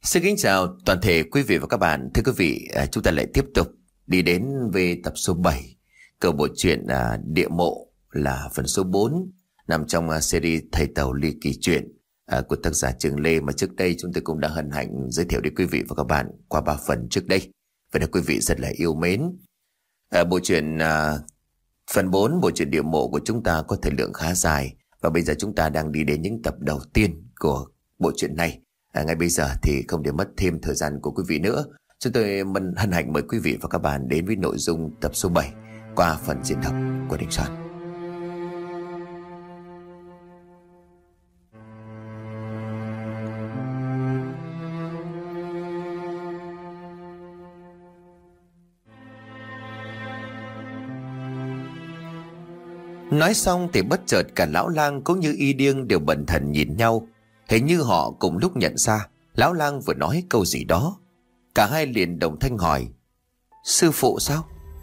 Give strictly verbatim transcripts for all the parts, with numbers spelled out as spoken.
Xin kính chào toàn thể quý vị và các bạn. Thưa quý vị, à, chúng ta lại tiếp tục đi đến về tập số bảy của bộ truyện à, Địa Mộ, là phần số bốn nằm trong à, series Thầy Tàu Ly Kỳ Chuyện à, của tác giả Trường Lê, mà trước đây chúng tôi cũng đã hân hạnh giới thiệu đến quý vị và các bạn qua ba phần trước đây, và được quý vị rất là yêu mến. À, bộ truyện à, phần bốn bộ truyện Địa Mộ của chúng ta có thời lượng khá dài, và bây giờ chúng ta đang đi đến những tập đầu tiên của bộ truyện này. À, ngay bây giờ thì không để mất thêm thời gian của quý vị nữa, chúng tôi mân hân hạnh mời quý vị và các bạn đến với nội dung tập số bảy qua phần diễn đọc của Đình Soạn. Nói xong thì bất chợt cả Lão Lang cũng như Y Điêng đều bần thần nhìn nhau. Hình như họ cùng lúc nhận ra Lão Lang vừa nói câu gì đó. Cả hai liền đồng thanh hỏi: Sư phụ sao?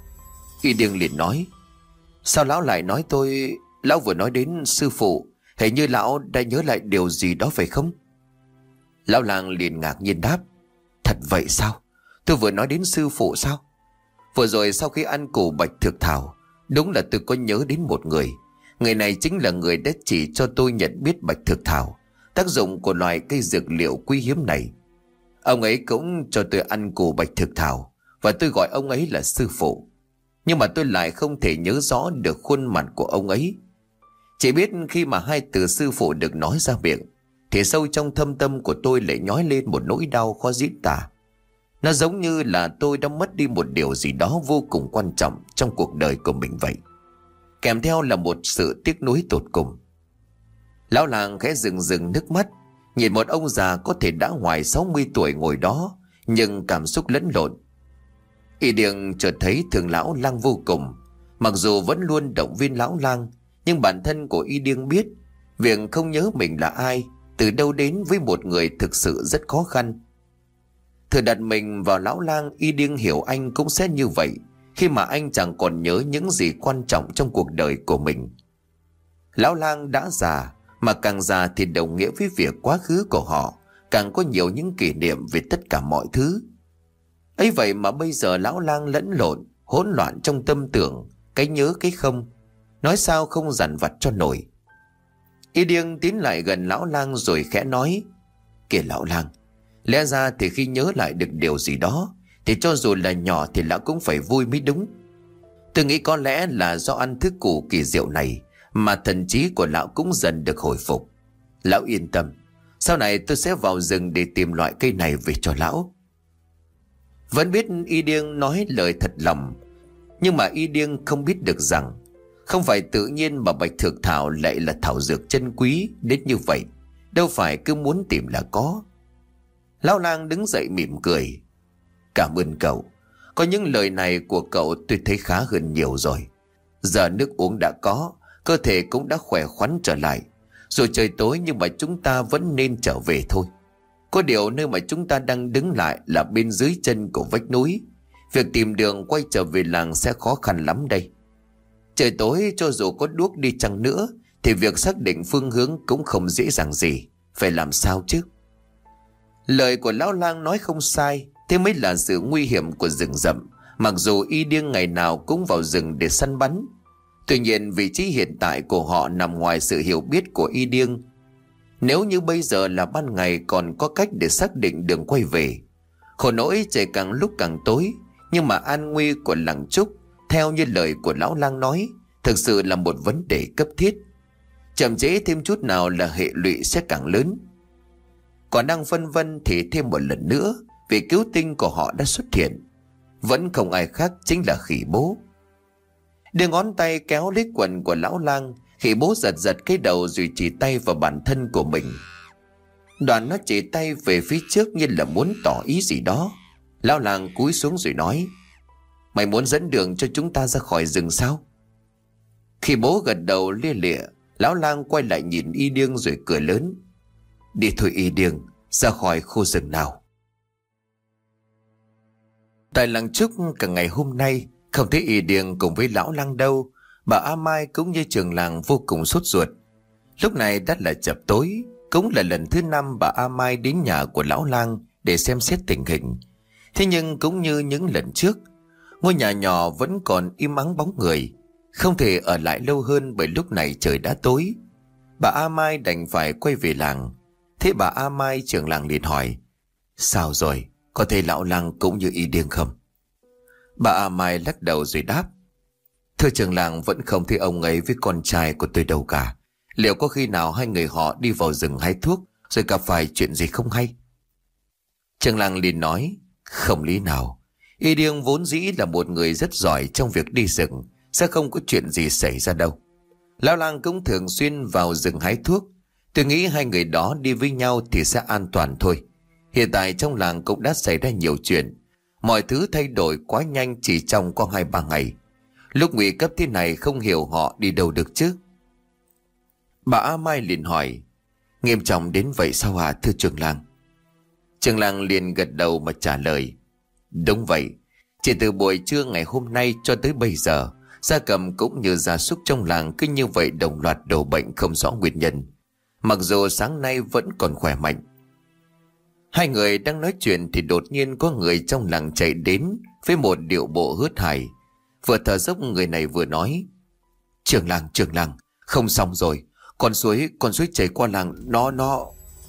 Y Điêng liền nói: Sao lão lại nói tôi? Lão vừa nói đến sư phụ, hình như lão đã nhớ lại điều gì đó phải không? Lão Lang liền ngạc nhiên đáp: Thật vậy sao? Tôi vừa nói đến sư phụ sao? Vừa rồi sau khi ăn củ bạch thực thảo, đúng là tôi có nhớ đến một người. Người này chính là người đã chỉ cho tôi nhận biết bạch thực thảo, tác dụng của loài cây dược liệu quý hiếm này. Ông ấy cũng cho tôi ăn củ bạch thực thảo, và tôi gọi ông ấy là sư phụ. Nhưng mà tôi lại không thể nhớ rõ được khuôn mặt của ông ấy. Chỉ biết khi mà hai từ sư phụ được nói ra miệng, thì sâu trong thâm tâm của tôi lại nhói lên một nỗi đau khó diễn tả. Nó giống như là tôi đã mất đi một điều gì đó vô cùng quan trọng trong cuộc đời của mình vậy. Kèm theo là một sự tiếc nuối tột cùng. Lão Lang khẽ rừng rừng nước mắt, nhìn một ông già có thể đã ngoài sáu mươi tuổi ngồi đó, nhưng cảm xúc lẫn lộn. Y Điêng chợt thấy thương Lão Lang vô cùng. Mặc dù vẫn luôn động viên Lão Lang, nhưng bản thân của Y Điêng biết việc không nhớ mình là ai, từ đâu đến với một người thực sự rất khó khăn. Thử đặt mình vào Lão Lang, Y Điêng hiểu anh cũng sẽ như vậy, khi mà anh chẳng còn nhớ những gì quan trọng trong cuộc đời của mình. Lão Lang đã già, mà càng già thì đồng nghĩa với việc quá khứ của họ càng có nhiều những kỷ niệm về tất cả mọi thứ. Ấy vậy mà bây giờ Lão Lang lẫn lộn, hỗn loạn trong tâm tưởng, cái nhớ cái không, nói sao không dằn vặt cho nổi. Y Điêng tiến lại gần Lão Lang rồi khẽ nói: Kìa Lão Lang, lẽ ra thì khi nhớ lại được điều gì đó, thì cho dù là nhỏ thì lão cũng phải vui mới đúng. Tôi nghĩ có lẽ là do ăn thức củ kỳ diệu này mà thần trí của lão cũng dần được hồi phục. Lão yên tâm, sau này tôi sẽ vào rừng để tìm loại cây này về cho lão. Vẫn biết Y Điêng nói lời thật lòng, nhưng mà Y Điêng không biết được rằng không phải tự nhiên mà bạch thực thảo lại là thảo dược chân quý đến như vậy. Đâu phải cứ muốn tìm là có. Lão Lang đứng dậy mỉm cười: Cảm ơn cậu. Có những lời này của cậu tôi thấy khá hơn nhiều rồi. Giờ nước uống đã có, cơ thể cũng đã khỏe khoắn trở lại. Rồi trời tối nhưng mà chúng ta vẫn nên trở về thôi. Có điều nơi mà chúng ta đang đứng lại là bên dưới chân của vách núi. Việc tìm đường quay trở về làng sẽ khó khăn lắm đây. Trời tối cho dù có đuốc đi chăng nữa, thì việc xác định phương hướng cũng không dễ dàng gì. Phải làm sao chứ? Lời của Lão Lang nói không sai. Thế mới là sự nguy hiểm của rừng rậm. Mặc dù Y Điêng ngày nào cũng vào rừng để săn bắn, tuy nhiên vị trí hiện tại của họ nằm ngoài sự hiểu biết của Y Điêng. Nếu như bây giờ là ban ngày còn có cách để xác định đường quay về. Khổ nỗi trời càng lúc càng tối, nhưng mà an nguy của làng Trúc, theo như lời của Lão Lang nói, thực sự là một vấn đề cấp thiết. Chậm trễ thêm chút nào là hệ lụy sẽ càng lớn. Còn đang phân vân thì thêm một lần nữa, vị cứu tinh của họ đã xuất hiện. Vẫn không ai khác chính là Khỉ Bố. Đưa ngón tay kéo lấy quần của Lão Lang, Khỉ Bố giật giật cái đầu rồi chỉ tay vào bản thân của mình. Đoạn nó chỉ tay về phía trước như là muốn tỏ ý gì đó. Lão Lang cúi xuống rồi nói: Mày muốn dẫn đường cho chúng ta ra khỏi rừng sao? Khỉ Bố gật đầu lia lịa. Lão Lang quay lại nhìn Y Điêng rồi cười lớn: Đi thôi Y Điêng, ra khỏi khu rừng nào. Tại làng Trúc cả ngày hôm nay không thấy Y Điêng cùng với Lão Lang đâu. Bà A Mai cũng như trường làng vô cùng sốt ruột. Lúc này đã là chập tối, cũng là lần thứ năm bà A Mai đến nhà của Lão Lang để xem xét tình hình. Thế nhưng cũng như những lần trước, ngôi nhà nhỏ vẫn còn im ắng bóng người, không thể ở lại lâu hơn bởi lúc này trời đã tối. Bà A Mai đành phải quay về làng. Thế bà A Mai trưởng làng liền hỏi: sao rồi, có thấy lão làng cũng như y điên không? Bà A Mai lắc đầu rồi đáp: thưa trưởng làng, vẫn không thấy ông ấy với con trai của tôi đâu cả. Liệu có khi nào hai người họ đi vào rừng hái thuốc rồi gặp phải chuyện gì không hay? Trưởng làng liền nói: không lý nào. Y điên vốn dĩ là một người rất giỏi trong việc đi rừng, sẽ không có chuyện gì xảy ra đâu. Lão làng cũng thường xuyên vào rừng hái thuốc. Tôi nghĩ hai người đó đi với nhau thì sẽ an toàn thôi. Hiện tại trong làng cũng đã xảy ra nhiều chuyện. Mọi thứ thay đổi quá nhanh chỉ trong có hai ba ngày. Lúc nguy cấp thế này không hiểu họ đi đâu được chứ. Bà A Mai liền hỏi: nghiêm trọng đến vậy sao hả thưa trưởng làng? Trưởng làng liền gật đầu mà trả lời: đúng vậy. Chỉ từ buổi trưa ngày hôm nay cho tới bây giờ, gia cầm cũng như gia súc trong làng cứ như vậy đồng loạt đổ bệnh không rõ nguyên nhân. Mặc dù sáng nay vẫn còn khỏe mạnh. Hai người đang nói chuyện thì đột nhiên có người trong làng chạy đến với một điệu bộ hớt hải. Vừa thở dốc người này vừa nói: trưởng làng, trưởng làng, không xong rồi. Con suối, con suối chảy qua làng, nó, nó...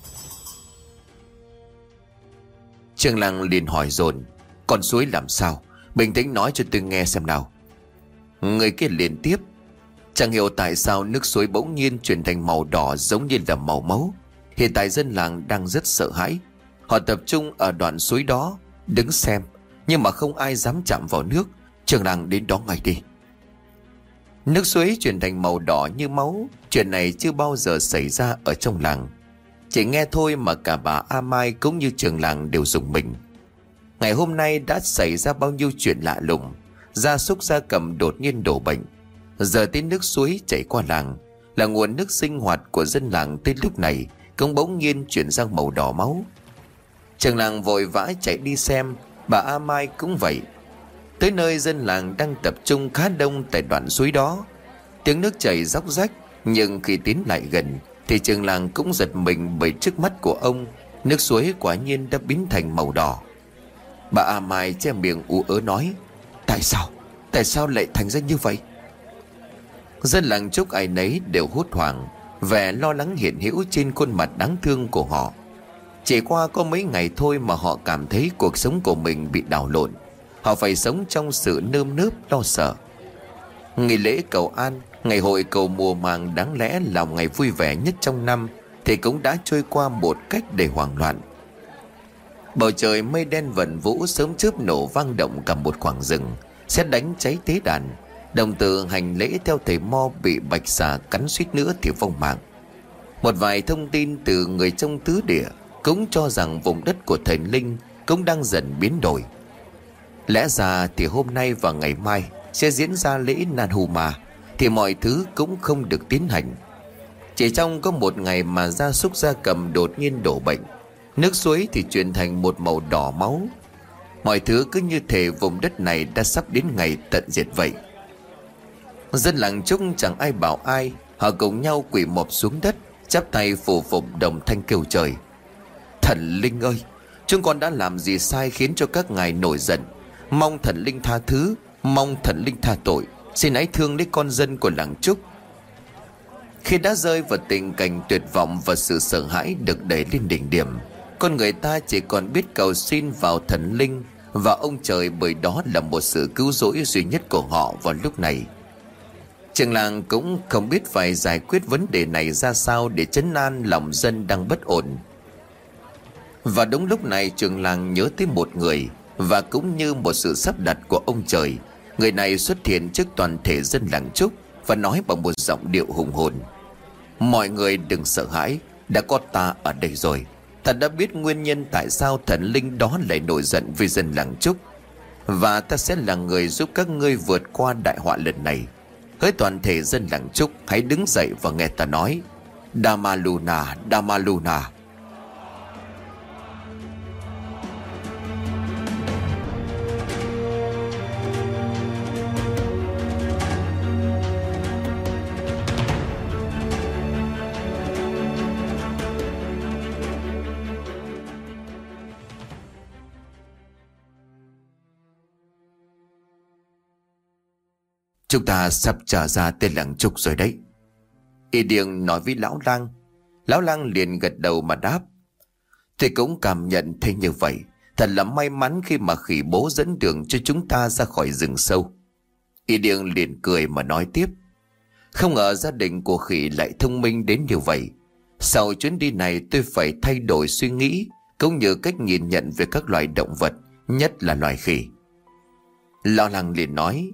Trưởng làng liền hỏi dồn: con suối làm sao? Bình tĩnh nói cho tôi nghe xem nào. Người kia liền tiếp: chẳng hiểu tại sao nước suối bỗng nhiên chuyển thành màu đỏ giống như là màu máu. Hiện tại dân làng đang rất sợ hãi. Họ tập trung ở đoạn suối đó đứng xem, nhưng mà không ai dám chạm vào nước. Trưởng làng đến đó ngay đi. Nước suối chuyển thành màu đỏ như máu. Chuyện này chưa bao giờ xảy ra ở trong làng. Chỉ nghe thôi mà cả bà A Mai cũng như trưởng làng đều rùng mình. Ngày hôm nay đã xảy ra bao nhiêu chuyện lạ lùng. Gia súc gia cầm đột nhiên đổ bệnh. Giờ tới nước suối chảy qua làng, là nguồn nước sinh hoạt của dân làng, tới lúc này cũng bỗng nhiên chuyển sang màu đỏ máu. Trưởng làng vội vã chạy đi xem. Bà A Mai cũng vậy. Tới nơi dân làng đang tập trung khá đông tại đoạn suối đó. Tiếng nước chảy róc rách. Nhưng khi tiến lại gần thì trưởng làng cũng giật mình, bởi trước mắt của ông, nước suối quả nhiên đã biến thành màu đỏ. Bà A Mai che miệng ú ớ nói: tại sao? Tại sao lại thành ra như vậy? Dân làng chúc ai nấy đều hốt hoảng. Vẻ lo lắng hiện hữu trên khuôn mặt đáng thương của họ. Chỉ qua có mấy ngày thôi mà họ cảm thấy cuộc sống của mình bị đảo lộn. Họ phải sống trong sự nơm nớp lo sợ. Ngày lễ cầu an, ngày hội cầu mùa màng đáng lẽ là ngày vui vẻ nhất trong năm, thì cũng đã trôi qua một cách đầy hoảng loạn. Bầu trời mây đen vần vũ, sớm chớp nổ vang động cả một khoảng rừng. Sét đánh cháy tế đàn. Đồng tử hành lễ theo thầy Mo bị bạch xà cắn suýt nữa thì vong mạng. Một vài thông tin từ người trong tứ địa cũng cho rằng vùng đất của thần linh cũng đang dần biến đổi. Lẽ ra thì hôm nay và ngày mai sẽ diễn ra lễ Nan Hù Ma, thì mọi thứ cũng không được tiến hành. Chỉ trong có một ngày mà gia súc gia cầm đột nhiên đổ bệnh. Nước suối thì chuyển thành một màu đỏ máu. Mọi thứ cứ như thể vùng đất này đã sắp đến ngày tận diệt vậy. Dân làng Trúc chẳng ai bảo ai. Họ cùng nhau quỳ mọp xuống đất, chắp tay phù phụng đồng thanh kêu trời: thần linh ơi, chúng con đã làm gì sai khiến cho các ngài nổi giận? Mong thần linh tha thứ, mong thần linh tha tội. Xin hãy thương lấy con dân của làng Trúc. Khi đã rơi vào tình cảnh tuyệt vọng và sự sợ hãi được đẩy lên đỉnh điểm, con người ta chỉ còn biết cầu xin vào thần linh và ông trời, bởi đó là một sự cứu rỗi duy nhất của họ vào lúc này. Trưởng làng cũng không biết phải giải quyết vấn đề này ra sao để trấn an lòng dân đang bất ổn. Và đúng lúc này trưởng làng nhớ tới một người, và cũng như một sự sắp đặt của ông trời, người này xuất hiện trước toàn thể dân làng Trúc và nói bằng một giọng điệu hùng hồn: mọi người đừng sợ hãi, đã có ta ở đây rồi. Ta đã biết nguyên nhân tại sao thần linh đó lại nổi giận với dân làng Trúc, và ta sẽ là người giúp các ngươi vượt qua đại họa lần này. Hỡi toàn thể dân làng Trúc, hãy đứng dậy và nghe ta nói: Damaluna, Damaluna. Chúng ta sắp trở ra tên làng Trúc rồi đấy. Y Điêng nói với lão lang. Lão lang liền gật đầu mà đáp. Tôi cũng cảm nhận thấy như vậy. Thật là may mắn khi mà khỉ bố dẫn đường cho chúng ta ra khỏi rừng sâu. Y Điêng liền cười mà nói tiếp. Không ngờ gia đình của khỉ lại thông minh đến như vậy. Sau chuyến đi này tôi phải thay đổi suy nghĩ cũng như cách nhìn nhận về các loài động vật, nhất là loài khỉ. Lão lang liền nói.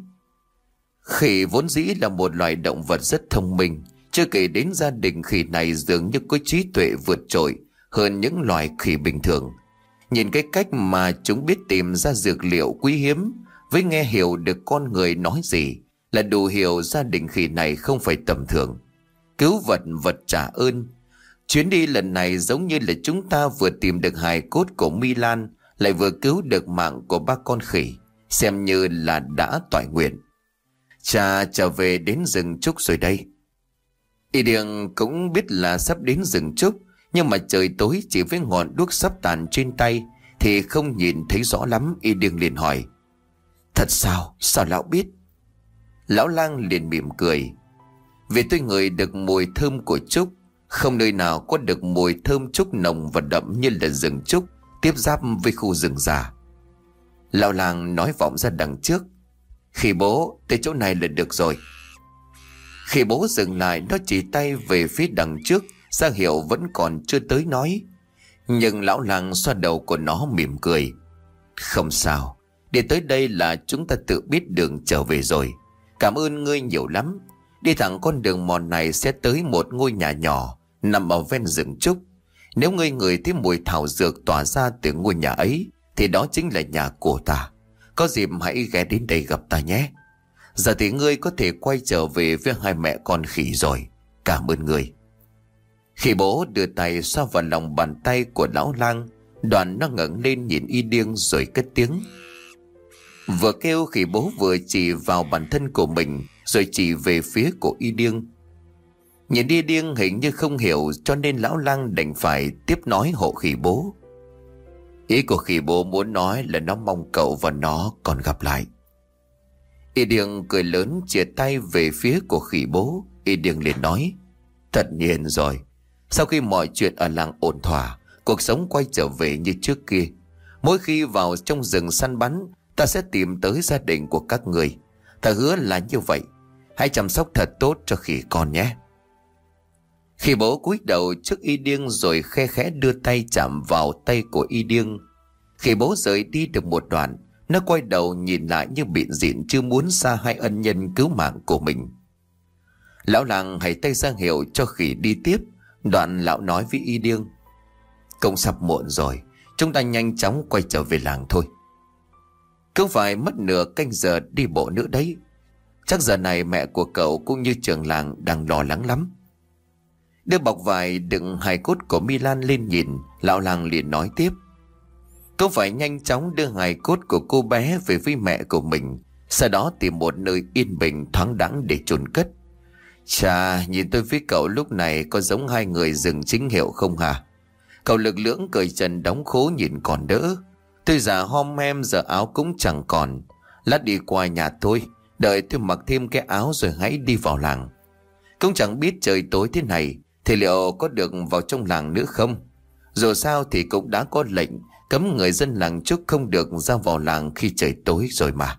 Khỉ vốn dĩ là một loài động vật rất thông minh. Chưa kể đến gia đình khỉ này dường như có trí tuệ vượt trội hơn những loài khỉ bình thường. Nhìn cái cách mà chúng biết tìm ra dược liệu quý hiếm, với nghe hiểu được con người nói gì, là đủ hiểu gia đình khỉ này không phải tầm thường. Cứu vật vật trả ơn. Chuyến đi lần này giống như là chúng ta vừa tìm được hài cốt của Milan, lại vừa cứu được mạng của ba con khỉ, xem như là đã toại nguyện. Cha trở về đến rừng Trúc rồi đây. Y Điêng cũng biết là sắp đến rừng Trúc, nhưng mà trời tối chỉ với ngọn đuốc sắp tàn trên tay thì không nhìn thấy rõ lắm. Y Điêng liền hỏi. Thật sao? Sao lão biết? Lão lang liền mỉm cười. Vì tôi ngửi được mùi thơm của trúc. Không nơi nào có được mùi thơm trúc nồng và đậm như là rừng trúc tiếp giáp với khu rừng già. Lão lang nói vọng ra đằng trước. Khỉ bố, tới chỗ này là được rồi. Khỉ bố dừng lại, nó chỉ tay về phía đằng trước, ra hiệu vẫn còn chưa tới nói. Nhưng lão lang xoa đầu của nó mỉm cười. Không sao, đi tới đây là chúng ta tự biết đường trở về rồi. Cảm ơn ngươi nhiều lắm. Đi thẳng con đường mòn này sẽ tới một ngôi nhà nhỏ nằm ở ven rừng trúc. Nếu ngươi ngửi thấy mùi thảo dược tỏa ra từ ngôi nhà ấy thì đó chính là nhà của ta. Có dịp hãy ghé đến đây gặp ta nhé. Giờ thì ngươi có thể quay trở về với hai mẹ con khỉ rồi. Cảm ơn ngươi. Khỉ bố đưa tay xoa vào lòng bàn tay của lão lang. Đoạn nó ngẩng lên nhìn Y Điêng rồi cất tiếng. Vừa kêu, khỉ bố vừa chỉ vào bản thân của mình rồi chỉ về phía của Y Điêng. Nhìn Y Điêng hình như không hiểu, cho nên lão lang đành phải tiếp nói hộ khỉ bố. Ý của khỉ bố muốn nói là nó mong cậu và nó còn gặp lại. Y Điêng cười lớn chìa tay về phía của khỉ bố. Y Điêng liền nói. Tất nhiên rồi. Sau khi mọi chuyện ở làng ổn thỏa, cuộc sống quay trở về như trước kia. Mỗi khi vào trong rừng săn bắn, ta sẽ tìm tới gia đình của các người. Ta hứa là như vậy. Hãy chăm sóc thật tốt cho khỉ con nhé. Khỉ bố cúi đầu trước Y Điêng rồi khe khẽ đưa tay chạm vào tay của Y Điêng. Khỉ bố rời đi được một đoạn, nó quay đầu nhìn lại như bịn dịn chưa muốn xa hai ân nhân cứu mạng của mình. Lão làng hãy tay ra hiệu cho khỉ đi tiếp. Đoạn lão nói với Y Điêng. Cũng sắp muộn rồi, chúng ta nhanh chóng quay trở về làng thôi. Cứ phải mất nửa canh giờ đi bộ nữa đấy. Chắc giờ này mẹ của cậu cũng như trưởng làng đang lo lắng lắm. Đưa bọc vải đựng hài cốt của Milan lên nhìn, lão làng liền nói tiếp. Cậu phải nhanh chóng đưa hài cốt của cô bé về với mẹ của mình, sau đó tìm một nơi yên bình thoáng đãng để chôn cất. Chà, nhìn tôi với cậu lúc này có giống hai người rừng chính hiệu không hả? Cậu lực lưỡng cởi trần đóng khố nhìn còn đỡ. Tôi già hom hem giờ áo cũng chẳng còn. Lát đi qua nhà tôi, đợi tôi mặc thêm cái áo rồi hãy đi vào làng. Cũng chẳng biết trời tối thế này thì liệu có được vào trong làng nữa không. Dù sao thì cũng đã có lệnh cấm người dân làng Trúc không được ra vào làng khi trời tối rồi mà.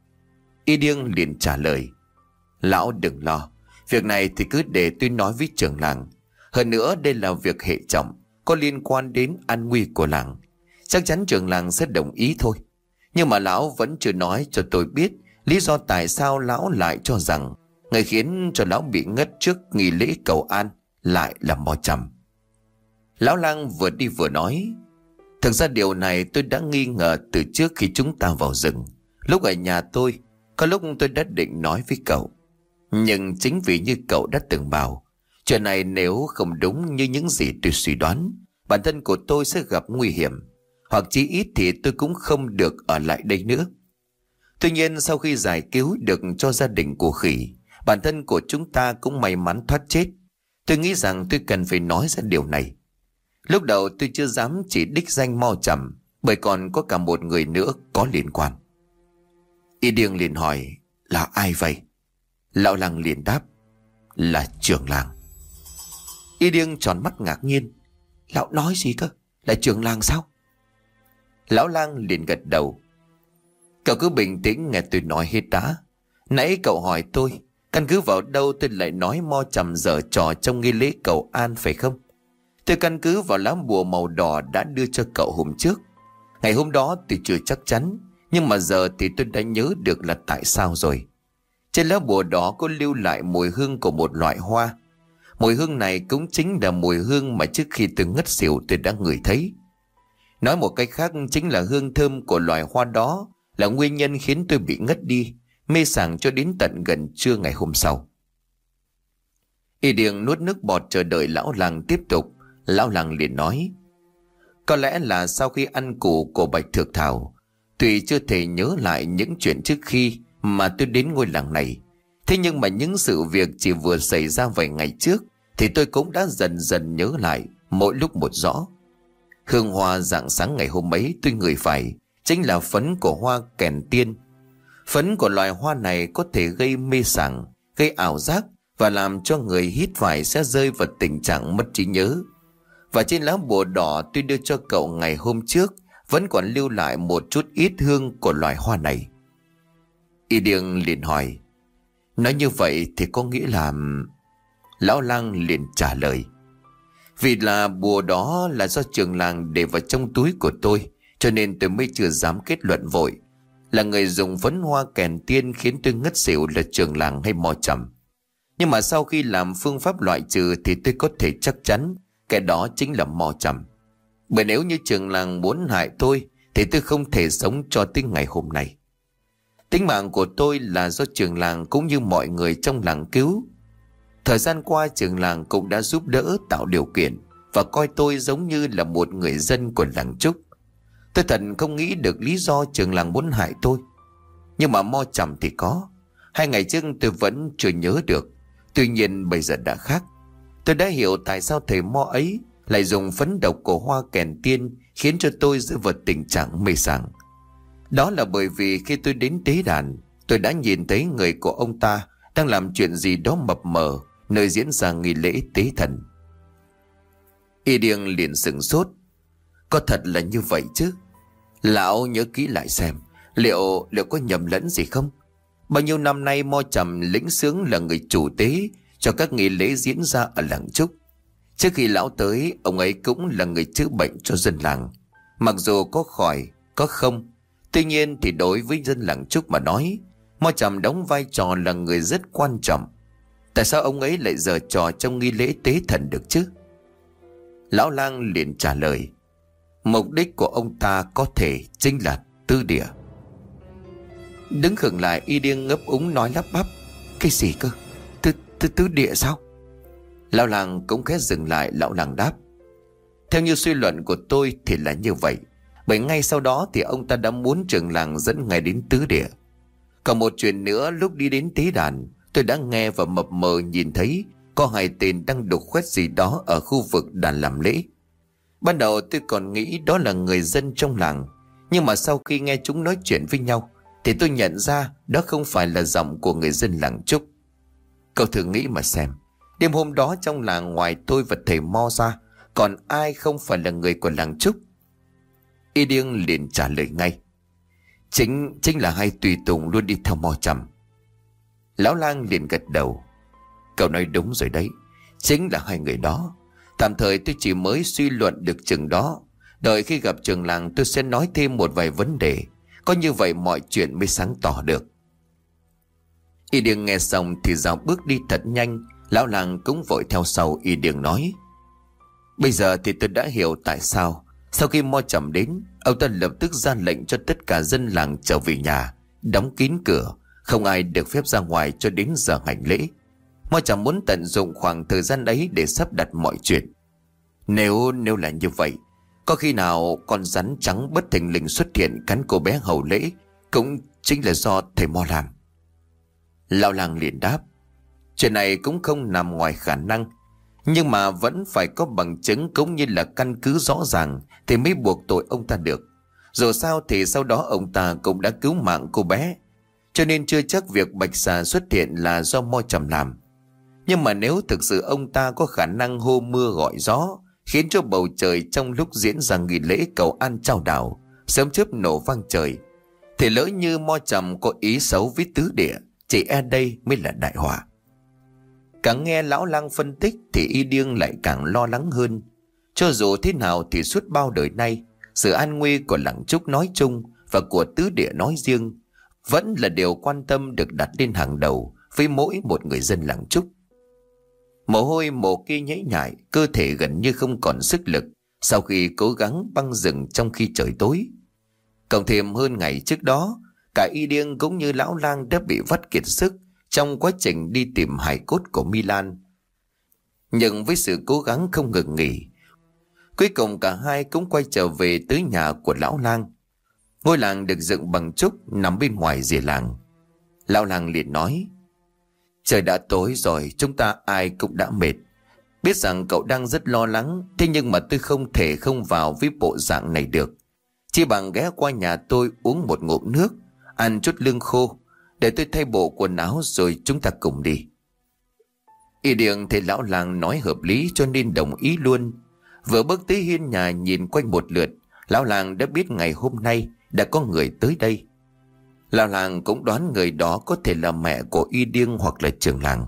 Y Điêng liền trả lời. Lão đừng lo, việc này thì cứ để tôi nói với trưởng làng. Hơn nữa đây là việc hệ trọng, có liên quan đến an nguy của làng. Chắc chắn trưởng làng sẽ đồng ý thôi. Nhưng mà lão vẫn chưa nói cho tôi biết lý do tại sao lão lại cho rằng người khiến cho lão bị ngất trước nghi lễ cầu an lại là Mo Trầm. Lão lang vừa đi vừa nói. Thực ra điều này tôi đã nghi ngờ từ trước khi chúng ta vào rừng. Lúc ở nhà tôi, có lúc tôi đã định nói với cậu. Nhưng chính vì như cậu đã từng bảo, chuyện này nếu không đúng như những gì tôi suy đoán, bản thân của tôi sẽ gặp nguy hiểm, hoặc chí ít thì tôi cũng không được ở lại đây nữa. Tuy nhiên sau khi giải cứu được cho gia đình của khỉ, bản thân của chúng ta cũng may mắn thoát chết. Tôi nghĩ rằng tôi cần phải nói ra điều này. Lúc đầu tôi chưa dám chỉ đích danh Mo Trầm, bởi còn có cả một người nữa có liên quan. Y Điêng liền hỏi. Là ai vậy? Lão làng liền đáp: Là trưởng làng. Y Điêng tròn mắt ngạc nhiên: Lão nói gì cơ? Là trưởng làng sao? Lão lang liền gật đầu: Cậu cứ bình tĩnh nghe tôi nói hết đã. Nãy cậu hỏi tôi căn cứ vào đâu tôi lại nói Mo Trầm giở trò trong nghi lễ cầu an phải không? Tôi căn cứ vào lá bùa màu đỏ đã đưa cho cậu hôm trước. Ngày hôm đó tôi chưa chắc chắn, nhưng mà giờ thì tôi đã nhớ được là tại sao rồi. Trên lá bùa đó có lưu lại mùi hương của một loại hoa. Mùi hương này cũng chính là mùi hương mà trước khi tôi ngất xỉu tôi đã ngửi thấy. Nói một cách khác, chính là hương thơm của loài hoa đó là nguyên nhân khiến tôi bị ngất đi, mê sảng cho đến tận gần trưa ngày hôm sau. Y Điêng nuốt nước bọt chờ đợi lão làng tiếp tục. Lão làng liền nói: Có lẽ là sau khi ăn củ của bạch thược thảo, tuy chưa thể nhớ lại những chuyện trước khi mà tôi đến ngôi làng này. Thế nhưng mà những sự việc chỉ vừa xảy ra vài ngày trước thì tôi cũng đã dần dần nhớ lại, mỗi lúc một rõ. Hương hoa rạng sáng ngày hôm ấy tôi ngửi phải chính là phấn của hoa kèn tiên. Phấn của loài hoa này có thể gây mê sảng, gây ảo giác và làm cho người hít phải sẽ rơi vào tình trạng mất trí nhớ. Và trên lá bùa đỏ tôi đưa cho cậu ngày hôm trước vẫn còn lưu lại một chút ít hương của loài hoa này. Y Điêng liền hỏi: Nói như vậy thì có nghĩa là... Lão lang liền trả lời: Vì là bùa đó là do trưởng làng để vào trong túi của tôi, cho nên tôi mới chưa dám kết luận vội là người dùng phấn hoa kèn tiên khiến tôi ngất xỉu là trưởng làng hay Mo Trầm. Nhưng mà sau khi làm phương pháp loại trừ thì tôi có thể chắc chắn cái đó chính là Mo Trầm. Bởi nếu như trưởng làng muốn hại tôi thì tôi không thể sống cho tới ngày hôm nay. Tính mạng của tôi là do trưởng làng cũng như mọi người trong làng cứu. Thời gian qua trưởng làng cũng đã giúp đỡ, tạo điều kiện và coi tôi giống như là một người dân của làng Trúc. Tôi thật không nghĩ được lý do trưởng làng muốn hại tôi. Nhưng mà Mo Trầm thì có. Hai ngày trước tôi vẫn chưa nhớ được. Tuy nhiên bây giờ đã khác. Tôi đã hiểu tại sao thầy Mo ấy lại dùng phấn độc của hoa kèn tiên khiến cho tôi rơi vào tình trạng mê sảng. Đó là bởi vì khi tôi đến tế đàn, tôi đã nhìn thấy người của ông ta đang làm chuyện gì đó mập mờ nơi diễn ra nghi lễ tế thần. Y Điêng liền sửng sốt: Có thật là như vậy chứ? Lão nhớ kỹ lại xem, liệu liệu có nhầm lẫn gì không? Bao nhiêu năm nay Mo Trầm lĩnh xướng là người chủ tế cho các nghi lễ diễn ra ở làng Trúc. Trước khi lão tới, ông ấy cũng là người chữa bệnh cho dân làng. Mặc dù có khỏi, có không, tuy nhiên thì đối với dân làng Trúc mà nói, Mo Trầm đóng vai trò là người rất quan trọng. Tại sao ông ấy lại giở trò trong nghi lễ tế thần được chứ? Lão lang liền trả lời: Mục đích của ông ta có thể chính là tứ địa. Đứng khựng lại, Y Điêng ngấp úng nói lắp bắp: Cái gì cơ? Tứ, tứ, tứ địa sao? Lão lang cũng khẽ dừng lại. Lão lang đáp: Theo như suy luận của tôi thì là như vậy. Bởi ngay sau đó thì ông ta đã muốn trưởng làng dẫn ngay đến tứ địa. Còn một chuyện nữa, lúc đi đến tế đàn, tôi đã nghe và mập mờ nhìn thấy có hai tên đang đục khoét gì đó ở khu vực đàn làm lễ. Ban đầu tôi còn nghĩ đó là người dân trong làng, nhưng mà sau khi nghe chúng nói chuyện với nhau thì tôi nhận ra đó không phải là giọng của người dân làng Trúc. Cậu thử nghĩ mà xem, đêm hôm đó trong làng ngoài tôi và thầy Mo ra, còn ai không phải là người của làng Trúc? Y Điêng liền trả lời ngay: Chính chính là hai tùy tùng luôn đi theo Mo Trầm. Lão lang liền gật đầu: Cậu nói đúng rồi đấy, chính là hai người đó. Tạm thời tôi chỉ mới suy luận được chừng đó. Đợi khi gặp trưởng làng tôi sẽ nói thêm một vài vấn đề. Có như vậy mọi chuyện mới sáng tỏ được. Y Điêng nghe xong thì dạo bước đi thật nhanh. Lão lang cũng vội theo sau. Y Điêng nói: Bây giờ thì tôi đã hiểu tại sao sau khi Mo Trầm đến, ông ta lập tức ra lệnh cho tất cả dân làng trở về nhà, đóng kín cửa, không ai được phép ra ngoài cho đến giờ hành lễ. Mo Trầm muốn tận dụng khoảng thời gian ấy để sắp đặt mọi chuyện. Nếu nếu là như vậy, có khi nào con rắn trắng bất thình lình xuất hiện cắn cô bé hầu lễ cũng chính là do thầy Mo làm? Lão lang liền đáp: Chuyện này cũng không nằm ngoài khả năng, nhưng mà vẫn phải có bằng chứng cũng như là căn cứ rõ ràng thì mới buộc tội ông ta được. Dù sao thì sau đó ông ta cũng đã cứu mạng cô bé, cho nên chưa chắc việc bạch xà xuất hiện là do Mo Trầm làm. Nhưng mà nếu thực sự ông ta có khả năng hô mưa gọi gió, khiến cho bầu trời trong lúc diễn ra nghi lễ cầu an trao đảo sớm chớp nổ vang trời, thì lỡ như Mo Trầm có ý xấu với tứ địa, chỉ e đây mới là đại họa. Càng nghe lão lang phân tích thì Y Điêng lại càng lo lắng hơn. Cho dù thế nào thì suốt bao đời nay, sự an nguy của làng Trúc nói chung và của tứ địa nói riêng vẫn là điều quan tâm được đặt lên hàng đầu với mỗi một người dân làng Trúc. Mồ hôi Mộ Kỳ nhễ nhại, cơ thể gần như không còn sức lực sau khi cố gắng băng rừng trong khi trời tối. Cộng thêm hơn ngày trước đó, cả Y Điêng cũng như lão lang đã bị vắt kiệt sức trong quá trình đi tìm hài cốt của Milan. Nhưng với sự cố gắng không ngừng nghỉ, cuối cùng cả hai cũng quay trở về tới nhà của lão lang. Ngôi làng được dựng bằng trúc nằm bên ngoài rìa làng. Lão lang liền nói: Trời đã tối rồi, chúng ta ai cũng đã mệt. Biết rằng cậu đang rất lo lắng, thế nhưng mà tôi không thể không vào với bộ dạng này được. Chỉ bằng ghé qua nhà tôi uống một ngụm nước, ăn chút lương khô, để tôi thay bộ quần áo rồi chúng ta cùng đi. Y Điêng thấy lão lang nói hợp lý cho nên đồng ý luôn. Vừa bước tới hiên nhà nhìn quanh một lượt, lão lang đã biết ngày hôm nay đã có người tới đây. Lão lang cũng đoán người đó có thể là mẹ của Y Điêng hoặc là trưởng làng.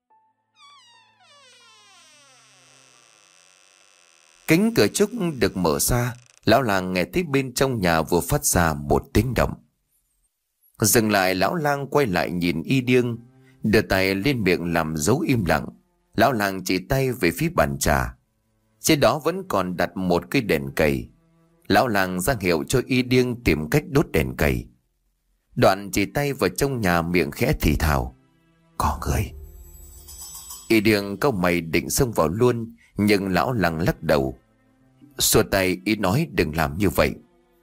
Cánh cửa trúc được mở ra, lão lang nghe thấy bên trong nhà vừa phát ra một tiếng động. Dừng lại, lão lang quay lại nhìn Y Điêng, đưa tay lên miệng làm dấu im lặng. Lão lang chỉ tay về phía bàn trà. Trên đó vẫn còn đặt một cây đèn cầy. Lão lang ra hiệu cho Y Điêng tìm cách đốt đèn cầy. Đoạn chỉ tay vào trong nhà, miệng khẽ thì thào: Có người. Y Điêng cau mày định xông vào luôn, nhưng lão lang lắc đầu, xua tay ý nói đừng làm như vậy.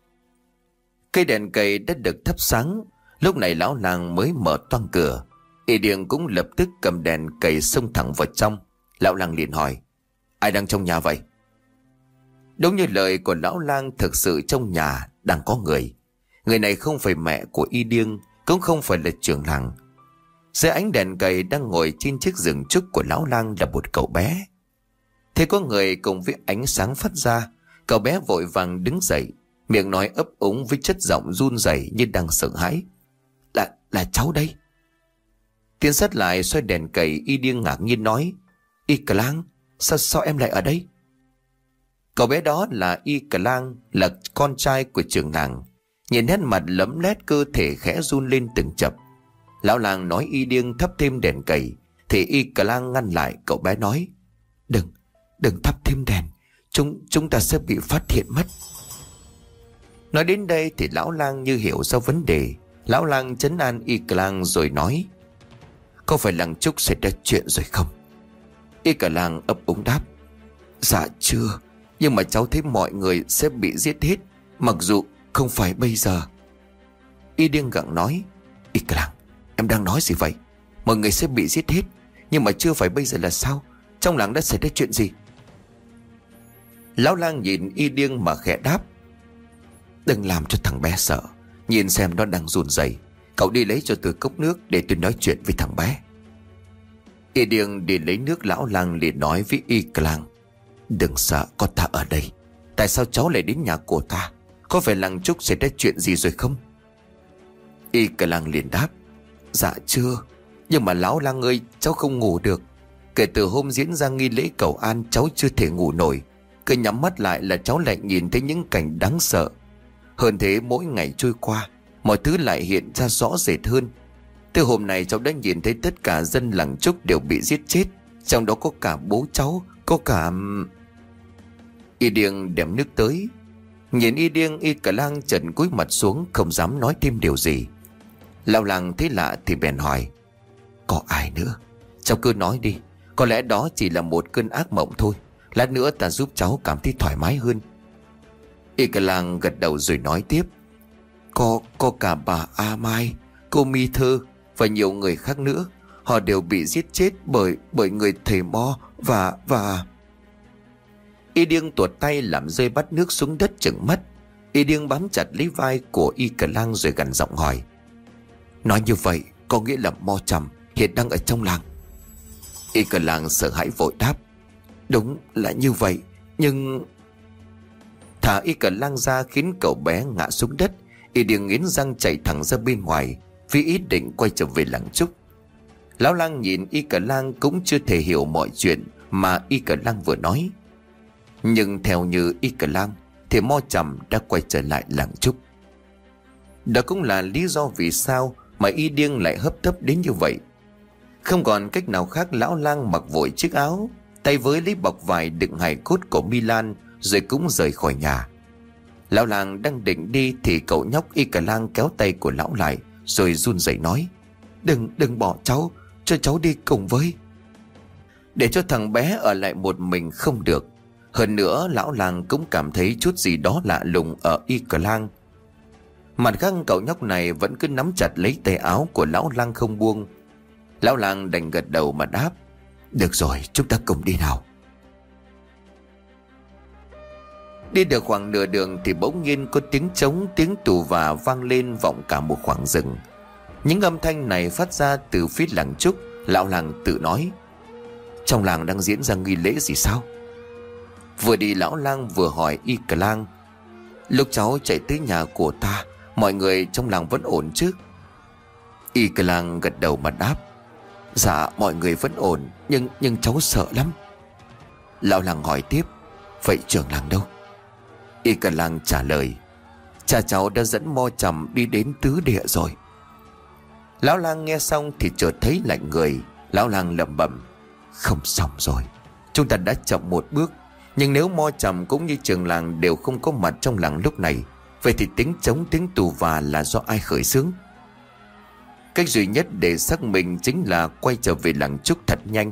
Cây đèn cầy đã được thắp sáng. Lúc này lão lang mới mở toang cửa. Y Điêng cũng lập tức cầm đèn cầy xông thẳng vào trong. Lão lang liền hỏi: Ai đang trong nhà vậy? Đúng như lời của lão lang, thực sự trong nhà đang có người. Người này không phải mẹ của Y Điêng, cũng không phải là trưởng làng. Dưới ánh đèn cầy đang ngồi trên chiếc giường trúc của lão lang là một cậu bé. Thế có người cùng với ánh sáng phát ra, cậu bé vội vàng đứng dậy, miệng nói ấp úng với chất giọng run rẩy như đang sợ hãi: Là, là cháu đây. Tiến sát lại xoay đèn cầy, Y Điêng ngạc nhiên nói: Y Cờ Lang, sao, sao em lại ở đây? Cậu bé đó là Y Cờ Lang, là con trai của trưởng làng. Nhìn nét mặt lấm lét, cơ thể khẽ run lên từng chập. Lão lang nói Y Điêng thắp thêm đèn cầy, thì Y Cờ Lang ngăn lại cậu bé nói: Đừng, đừng thắp thêm đèn, chúng chúng ta sẽ bị phát hiện mất. Nói đến đây thì lão lang như hiểu ra vấn đề. Lão lang trấn an Y Cờ Lang rồi nói: Có phải làng Trúc xảy ra chuyện rồi không? Y Cờ Lang ấp úng đáp: Dạ chưa, nhưng mà cháu thấy mọi người sẽ bị giết hết, mặc dù không phải bây giờ. Y Điêng gặng nói: Y Cờ Lang, em đang nói gì vậy? Mọi người sẽ bị giết hết, nhưng mà chưa phải bây giờ là sao? Trong làng đã xảy ra chuyện gì? Lão lang nhìn Y Điêng mà khẽ đáp: Đừng làm cho thằng bé sợ. Nhìn xem nó đang run rẩy. Cậu đi lấy cho tôi cốc nước để tôi nói chuyện với thằng bé. Y Điêng đi lấy nước. Lão lang liền nói với Y Cờ Lang: Đừng sợ, có ta ở đây. Tại sao cháu lại đến nhà của ta? Có phải làng Trúc xảy ra chuyện gì rồi không? Y Cờ Lang liền đáp: Dạ chưa, nhưng mà lão lang ơi, cháu không ngủ được. Kể từ hôm diễn ra nghi lễ cầu an, cháu chưa thể ngủ nổi. Cứ nhắm mắt lại là cháu lại nhìn thấy những cảnh đáng sợ. Hơn thế, mỗi ngày trôi qua, mọi thứ lại hiện ra rõ rệt hơn. Từ hôm nay cháu đã nhìn thấy tất cả dân làng Trúc đều bị giết chết, trong đó có cả bố cháu, có cả... Y Điêng đem nước tới. Nhìn Y Điêng, Y Cờ Lang chợt cúi mặt xuống, không dám nói thêm điều gì. Lão lang thấy lạ thì bèn hỏi: Có ai nữa? Cháu cứ nói đi, có lẽ đó chỉ là một cơn ác mộng thôi. Lát nữa ta giúp cháu cảm thấy thoải mái hơn. Y Cờ Lang gật đầu rồi nói tiếp: Có, có cả bà A Mai, cô Mi Thơ và nhiều người khác nữa. Họ đều bị giết chết bởi bởi người thầy Mo và và Y Điêng tuột tay làm rơi bát nước xuống đất, chừng mắt. Y Điêng bám chặt lấy vai của Y Cờ Lang rồi gằn giọng hỏi: Nói như vậy có nghĩa là Mo Trầm hiện đang ở trong làng. Y Cờ Lang sợ hãi vội đáp. Đúng là như vậy, nhưng... Thả Y Cờ Lang ra khiến cậu bé ngã xuống đất. Y Điêng nghiến răng chạy thẳng ra bên ngoài vì ý định quay trở về làng Trúc. Lão lang nhìn Y Cờ Lang cũng chưa thể hiểu mọi chuyện mà Y Cờ Lang vừa nói. Nhưng theo như Y Cờ Lang thì Mo Trầm đã quay trở lại làng Trúc. Đó cũng là lý do vì sao mà Y Điêng lại hấp tấp đến như vậy. Không còn cách nào khác, lão lang mặc vội chiếc áo, tay với lấy bọc vải đựng hài cốt của Milan rồi cũng rời khỏi nhà. Lão lang đang định đi thì cậu nhóc Y Cờ Lang kéo tay của lão lại rồi run rẩy nói. Đừng, đừng bỏ cháu, cho cháu đi cùng với. Để cho thằng bé ở lại một mình không được. Hơn nữa lão lang cũng cảm thấy chút gì đó lạ lùng ở Y Cờ Lang. Mặt khác cậu nhóc này vẫn cứ nắm chặt lấy tay áo của lão lang không buông. Lão lang đành gật đầu mà đáp. Được rồi, chúng ta cùng đi nào. Đi được khoảng nửa đường thì bỗng nhiên có tiếng trống, tiếng tù và vang lên vọng cả một khoảng rừng. Những âm thanh này phát ra từ phía làng Trúc. Lão lang tự nói. Trong làng đang diễn ra nghi lễ gì sao? Vừa đi lão lang vừa hỏi Y Cờ Lang. Lúc cháu chạy tới nhà của ta, mọi người trong làng vẫn ổn chứ? Y Cờ Lang gật đầu mà đáp. Dạ mọi người vẫn ổn, Nhưng nhưng cháu sợ lắm. Lão lang hỏi tiếp. Vậy trưởng làng đâu? Y Cờ Lang trả lời. Cha cháu đã dẫn Mo Trầm đi đến tứ địa rồi. Lão lang nghe xong thì chợt thấy lạnh người. Lão lang lẩm bẩm. Không xong rồi, chúng ta đã chậm một bước. Nhưng nếu Mo Trầm cũng như trường làng đều không có mặt trong làng lúc này, vậy thì tiếng trống tiếng tù và là do ai khởi xướng? Cách duy nhất để xác minh chính là quay trở về làng Trúc thật nhanh.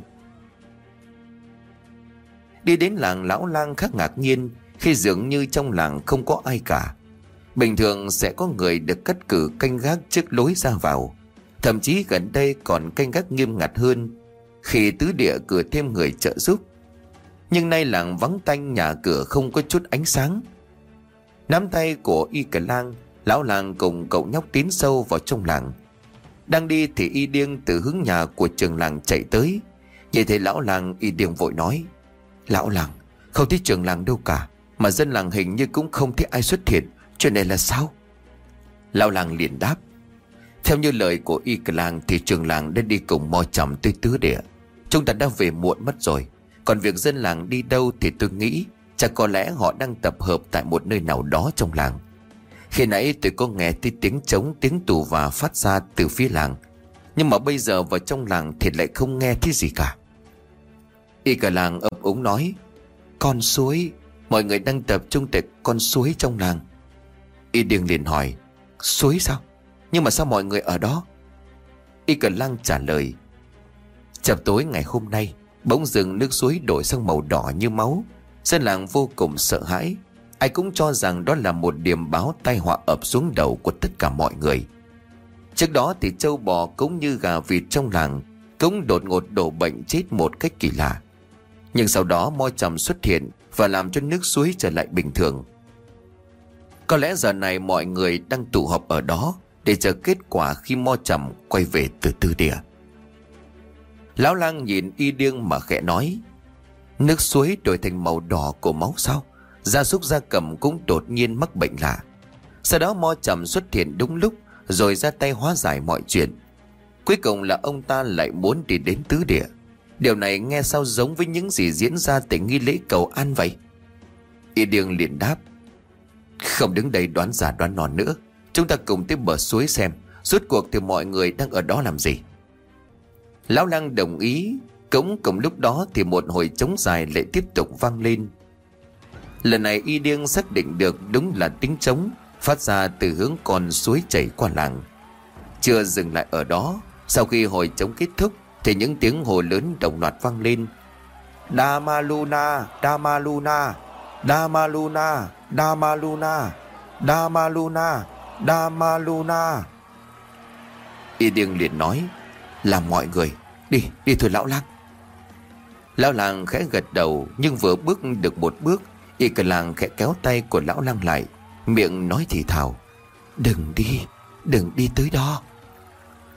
Đi đến làng, lão lang khá ngạc nhiên khi dường như trong làng không có ai cả. Bình thường sẽ có người được cắt cử canh gác trước lối ra vào. Thậm chí gần đây còn canh gác nghiêm ngặt hơn khi tứ địa cử thêm người trợ giúp. Nhưng nay làng vắng tanh, nhà cửa không có chút ánh sáng. Nắm tay của Y Cờ Lang, lão lang cùng cậu nhóc tiến sâu vào trong làng. Đang đi thì Y Điêng từ hướng nhà của trường làng chạy tới. Nhìn thấy lão lang, Y Điêng vội nói. Lão lang, không thấy trường làng đâu cả, mà dân làng hình như cũng không thấy ai xuất hiện. Chuyện này là sao? Lão lang liền đáp. Theo như lời của Y Cờ Lang thì trường làng đã đi cùng Mo Trầm tới tứ địa. Chúng ta đã về muộn mất rồi. Còn việc dân làng đi đâu thì tôi nghĩ chắc có lẽ họ đang tập hợp tại một nơi nào đó trong làng. Khi nãy tôi có nghe thấy tiếng trống, tiếng tù và phát ra từ phía làng. Nhưng mà bây giờ vào trong làng thì lại không nghe thấy gì cả. Y Cờ Lang ấp úng nói. Con suối, mọi người đang tập trung tại con suối trong làng. Y Điêng liền hỏi. Suối sao? Nhưng mà sao mọi người ở đó? Y Cờ Lang trả lời. Chập tối ngày hôm nay, bỗng dưng nước suối đổi sang màu đỏ như máu. Dân làng vô cùng sợ hãi. Ai cũng cho rằng đó là một điềm báo tai họa ập xuống đầu của tất cả mọi người. Trước đó thì trâu bò cũng như gà vịt trong làng cũng đột ngột đổ bệnh chết một cách kỳ lạ. Nhưng sau đó Mo Trầm xuất hiện và làm cho nước suối trở lại bình thường. Có lẽ giờ này mọi người đang tụ họp ở đó để chờ kết quả khi Mo Trầm quay về từ tư địa. Lão lang nhìn Y Điêng mà khẽ nói. Nước suối đổi thành màu đỏ của máu sao? Gia súc gia cầm cũng đột nhiên mắc bệnh lạ. Sau đó Mo Trầm xuất hiện đúng lúc rồi ra tay hóa giải mọi chuyện. Cuối cùng là ông ta lại muốn đi đến tứ địa. Điều này nghe sao giống với những gì diễn ra tại nghi lễ cầu an vậy? Y Điêng liền đáp. Không đứng đây đoán giả đoán non nữa. Chúng ta cùng tới bờ suối xem rốt cuộc thì mọi người đang ở đó làm gì. Lão lang đồng ý. Cũng cùng lúc đó thì một hồi trống dài lại tiếp tục vang lên. Lần này Y Điêng xác định được đúng là tiếng trống phát ra từ hướng con suối chảy qua làng. Chưa dừng lại ở đó, sau khi hồi trống kết thúc thì những tiếng hô lớn đồng loạt vang lên. Damaluna, Damaluna, Damaluna, Damaluna, Damaluna, Damaluna. Y Điêng liền nói. Làm mọi người, đi, đi thôi lão lang. Lão lang khẽ gật đầu, nhưng vừa bước được một bước, Y Cờ Lang khẽ kéo tay của lão lang lại, miệng nói thì thào. Đừng đi, đừng đi tới đó.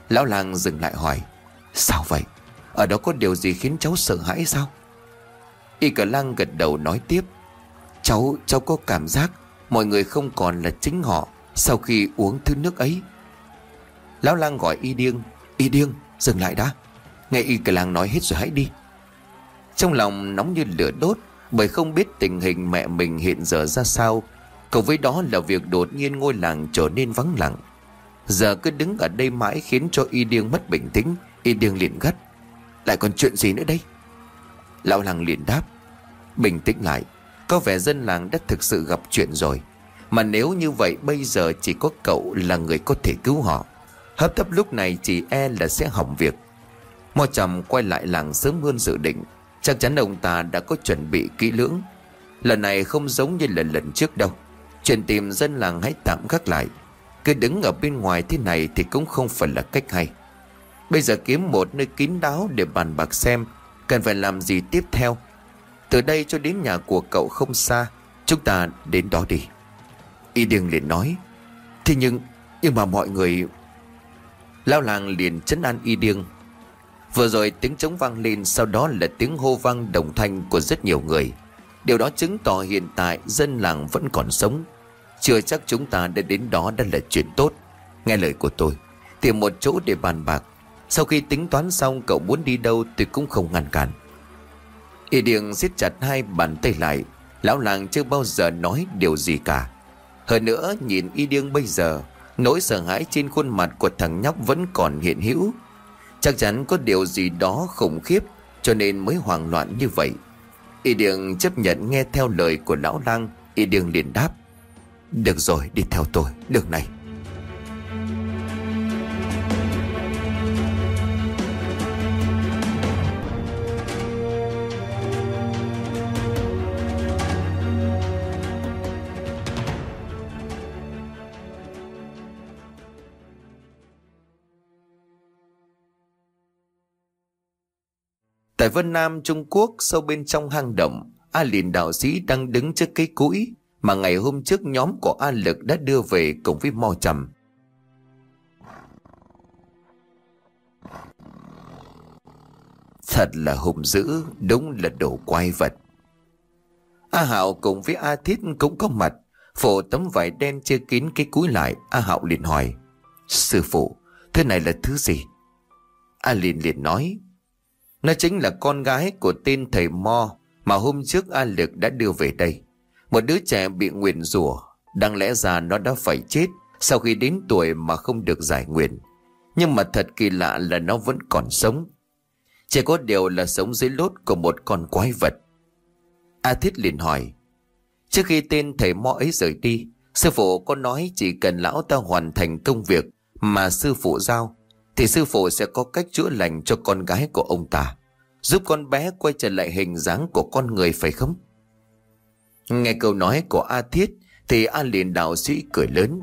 Lão làng dừng lại hỏi: Sao vậy? Ở đó có điều gì khiến cháu sợ hãi sao? Y Cờ Lang gật đầu nói tiếp: Cháu, cháu có cảm giác mọi người không còn là chính họ sau khi uống thứ nước ấy. Lão lang gọi Y Điêng: Y Điêng, dừng lại đã. Nghe Y Cờ Lang nói hết rồi hãy đi. Trong lòng nóng như lửa đốt, bởi không biết tình hình mẹ mình hiện giờ ra sao, cộng với đó là việc đột nhiên ngôi làng trở nên vắng lặng. Giờ cứ đứng ở đây mãi khiến cho Y Điêng mất bình tĩnh. Y Điêng liền gắt: Lại còn chuyện gì nữa đây? Lão làng liền đáp: Bình tĩnh lại, có vẻ dân làng đã thực sự gặp chuyện rồi. Mà nếu như vậy bây giờ chỉ có cậu là người có thể cứu họ. Hấp tấp lúc này chỉ e là sẽ hỏng việc. Mo Trầm quay lại làng sớm hơn dự định. Chắc chắn ông ta đã có chuẩn bị kỹ lưỡng. Lần này không giống như lần lần trước đâu. Chuyện tìm dân làng hãy tạm gác lại. Cứ đứng ở bên ngoài thế này thì cũng không phải là cách hay. Bây giờ kiếm một nơi kín đáo để bàn bạc xem cần phải làm gì tiếp theo. Từ đây cho đến nhà của cậu không xa, chúng ta đến đó đi. Y Điêng liền nói: Thế nhưng, nhưng mà mọi người... Lão làng liền trấn an Y Điêng. Vừa rồi tiếng trống vang lên, sau đó là tiếng hô vang đồng thanh của rất nhiều người. Điều đó chứng tỏ hiện tại dân làng vẫn còn sống. Chưa chắc chúng ta đã đến đó đã là chuyện tốt. Nghe lời của tôi, tìm một chỗ để bàn bạc. Sau khi tính toán xong, cậu muốn đi đâu tôi cũng không ngăn cản. Y Điêng siết chặt hai bàn tay lại. Lão làng chưa bao giờ nói điều gì cả. Hơn nữa nhìn Y Điêng bây giờ, nỗi sợ hãi trên khuôn mặt của thằng nhóc vẫn còn hiện hữu. Chắc chắn có điều gì đó khủng khiếp cho nên mới hoảng loạn như vậy. Y Điêng chấp nhận nghe theo lời của lão lang. Y Điêng liền đáp: Được rồi, đi theo tôi, đường này. Tại Vân Nam, Trung Quốc, sâu bên trong hang động, A Lìn đạo sĩ đang đứng trước cây cũi mà ngày hôm trước nhóm của A Lực đã đưa về cùng với Mo Trầm. Thật là hung dữ, đúng là đồ quái vật. A Hạo cùng với A Thiết cũng có mặt, phủ tấm vải đen che kín cái cúi lại. A Hạo liền hỏi: Sư phụ, thứ này là thứ gì? A Lìn liền nói: Nó chính là con gái của tên thầy Mo mà hôm trước A Lực đã đưa về đây. Một đứa trẻ bị nguyền rủa, đáng lẽ ra nó đã phải chết sau khi đến tuổi mà không được giải nguyền. Nhưng mà thật kỳ lạ là nó vẫn còn sống. Chỉ có điều là sống dưới lốt của một con quái vật. A Thiết liền hỏi: Trước khi tên thầy Mo ấy rời đi, sư phụ có nói chỉ cần lão ta hoàn thành công việc mà sư phụ giao thì sư phụ sẽ có cách chữa lành cho con gái của ông ta, giúp con bé quay trở lại hình dáng của con người, phải không? Nghe câu nói của A Thiết thì A Lìn đạo sĩ cười lớn: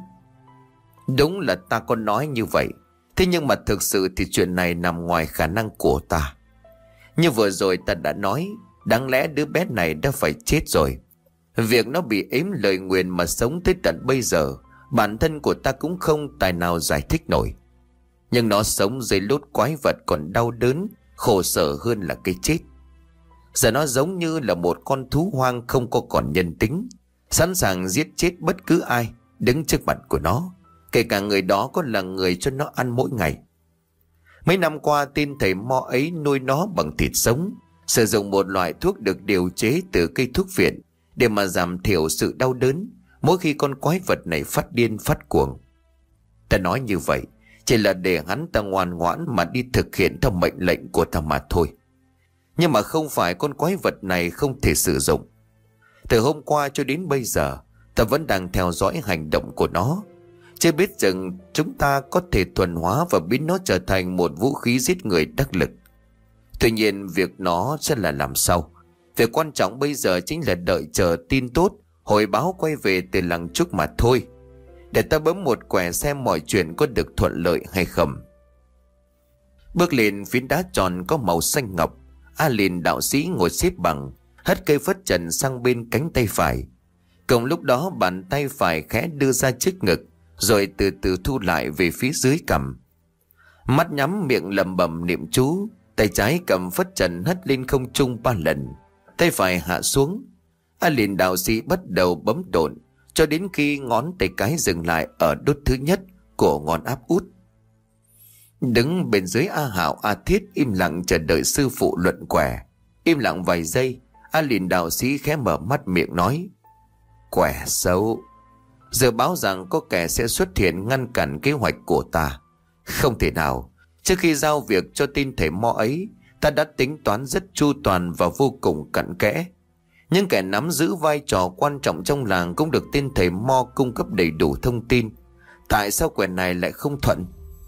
Đúng là ta có nói như vậy, thế nhưng mà thực sự thì chuyện này nằm ngoài khả năng của ta. Như vừa rồi ta đã nói, đáng lẽ đứa bé này đã phải chết rồi. Việc nó bị ếm lời nguyền mà sống tới tận bây giờ, bản thân của ta cũng không tài nào giải thích nổi. Nhưng nó sống dưới lốt quái vật còn đau đớn, khổ sở hơn là cái chết. Giờ nó giống như là một con thú hoang không có còn nhân tính, sẵn sàng giết chết bất cứ ai đứng trước mặt của nó, kể cả người đó có là người cho nó ăn mỗi ngày. Mấy năm qua tên thầy Mo ấy nuôi nó bằng thịt sống, sử dụng một loại thuốc được điều chế từ cây thuốc viện để mà giảm thiểu sự đau đớn mỗi khi con quái vật này phát điên phát cuồng. Ta nói như vậy chỉ là để hắn ta ngoan ngoãn mà đi thực hiện theo mệnh lệnh của ta mà thôi. Nhưng mà không phải con quái vật này không thể sử dụng. Từ hôm qua cho đến bây giờ, ta vẫn đang theo dõi hành động của nó. Chưa biết rằng chúng ta có thể thuần hóa và biến nó trở thành một vũ khí giết người đắc lực. Tuy nhiên việc nó sẽ là làm sau. Việc quan trọng bây giờ chính là đợi chờ tin tốt, hồi báo quay về từ làng Trúc mà thôi. Để ta bấm một quẻ xem mọi chuyện có được thuận lợi hay không. Bước lên phiến đá tròn có màu xanh ngọc, A Lìn đạo sĩ ngồi xếp bằng, hất cây phất trần sang bên cánh tay phải. Cùng lúc đó bàn tay phải khẽ đưa ra trước ngực, rồi từ từ thu lại về phía dưới cằm. mắt nhắm miệng lẩm bẩm niệm chú, tay trái cầm phất trần hất lên không trung ba lần, tay phải hạ xuống. A Liền đạo sĩ bắt đầu bấm độn cho đến khi ngón tay cái dừng lại ở đốt thứ nhất của ngón áp út. Đứng bên dưới, A Hạo, A Thiết im lặng chờ đợi sư phụ luận quẻ. Im lặng vài giây, A Liền đạo sĩ khẽ mở mắt miệng nói: Quẻ xấu. Giờ báo rằng có kẻ sẽ xuất hiện ngăn cản kế hoạch của ta. Không thể nào. Trước khi giao việc cho tin thầy mo ấy, ta đã tính toán rất chu toàn và vô cùng cặn kẽ. Nhưng kẻ nắm giữ vai trò quan trọng trong làng cũng được tên thầy mo cung cấp đầy đủ thông tin. Tại sao quẻ này lại không thuận?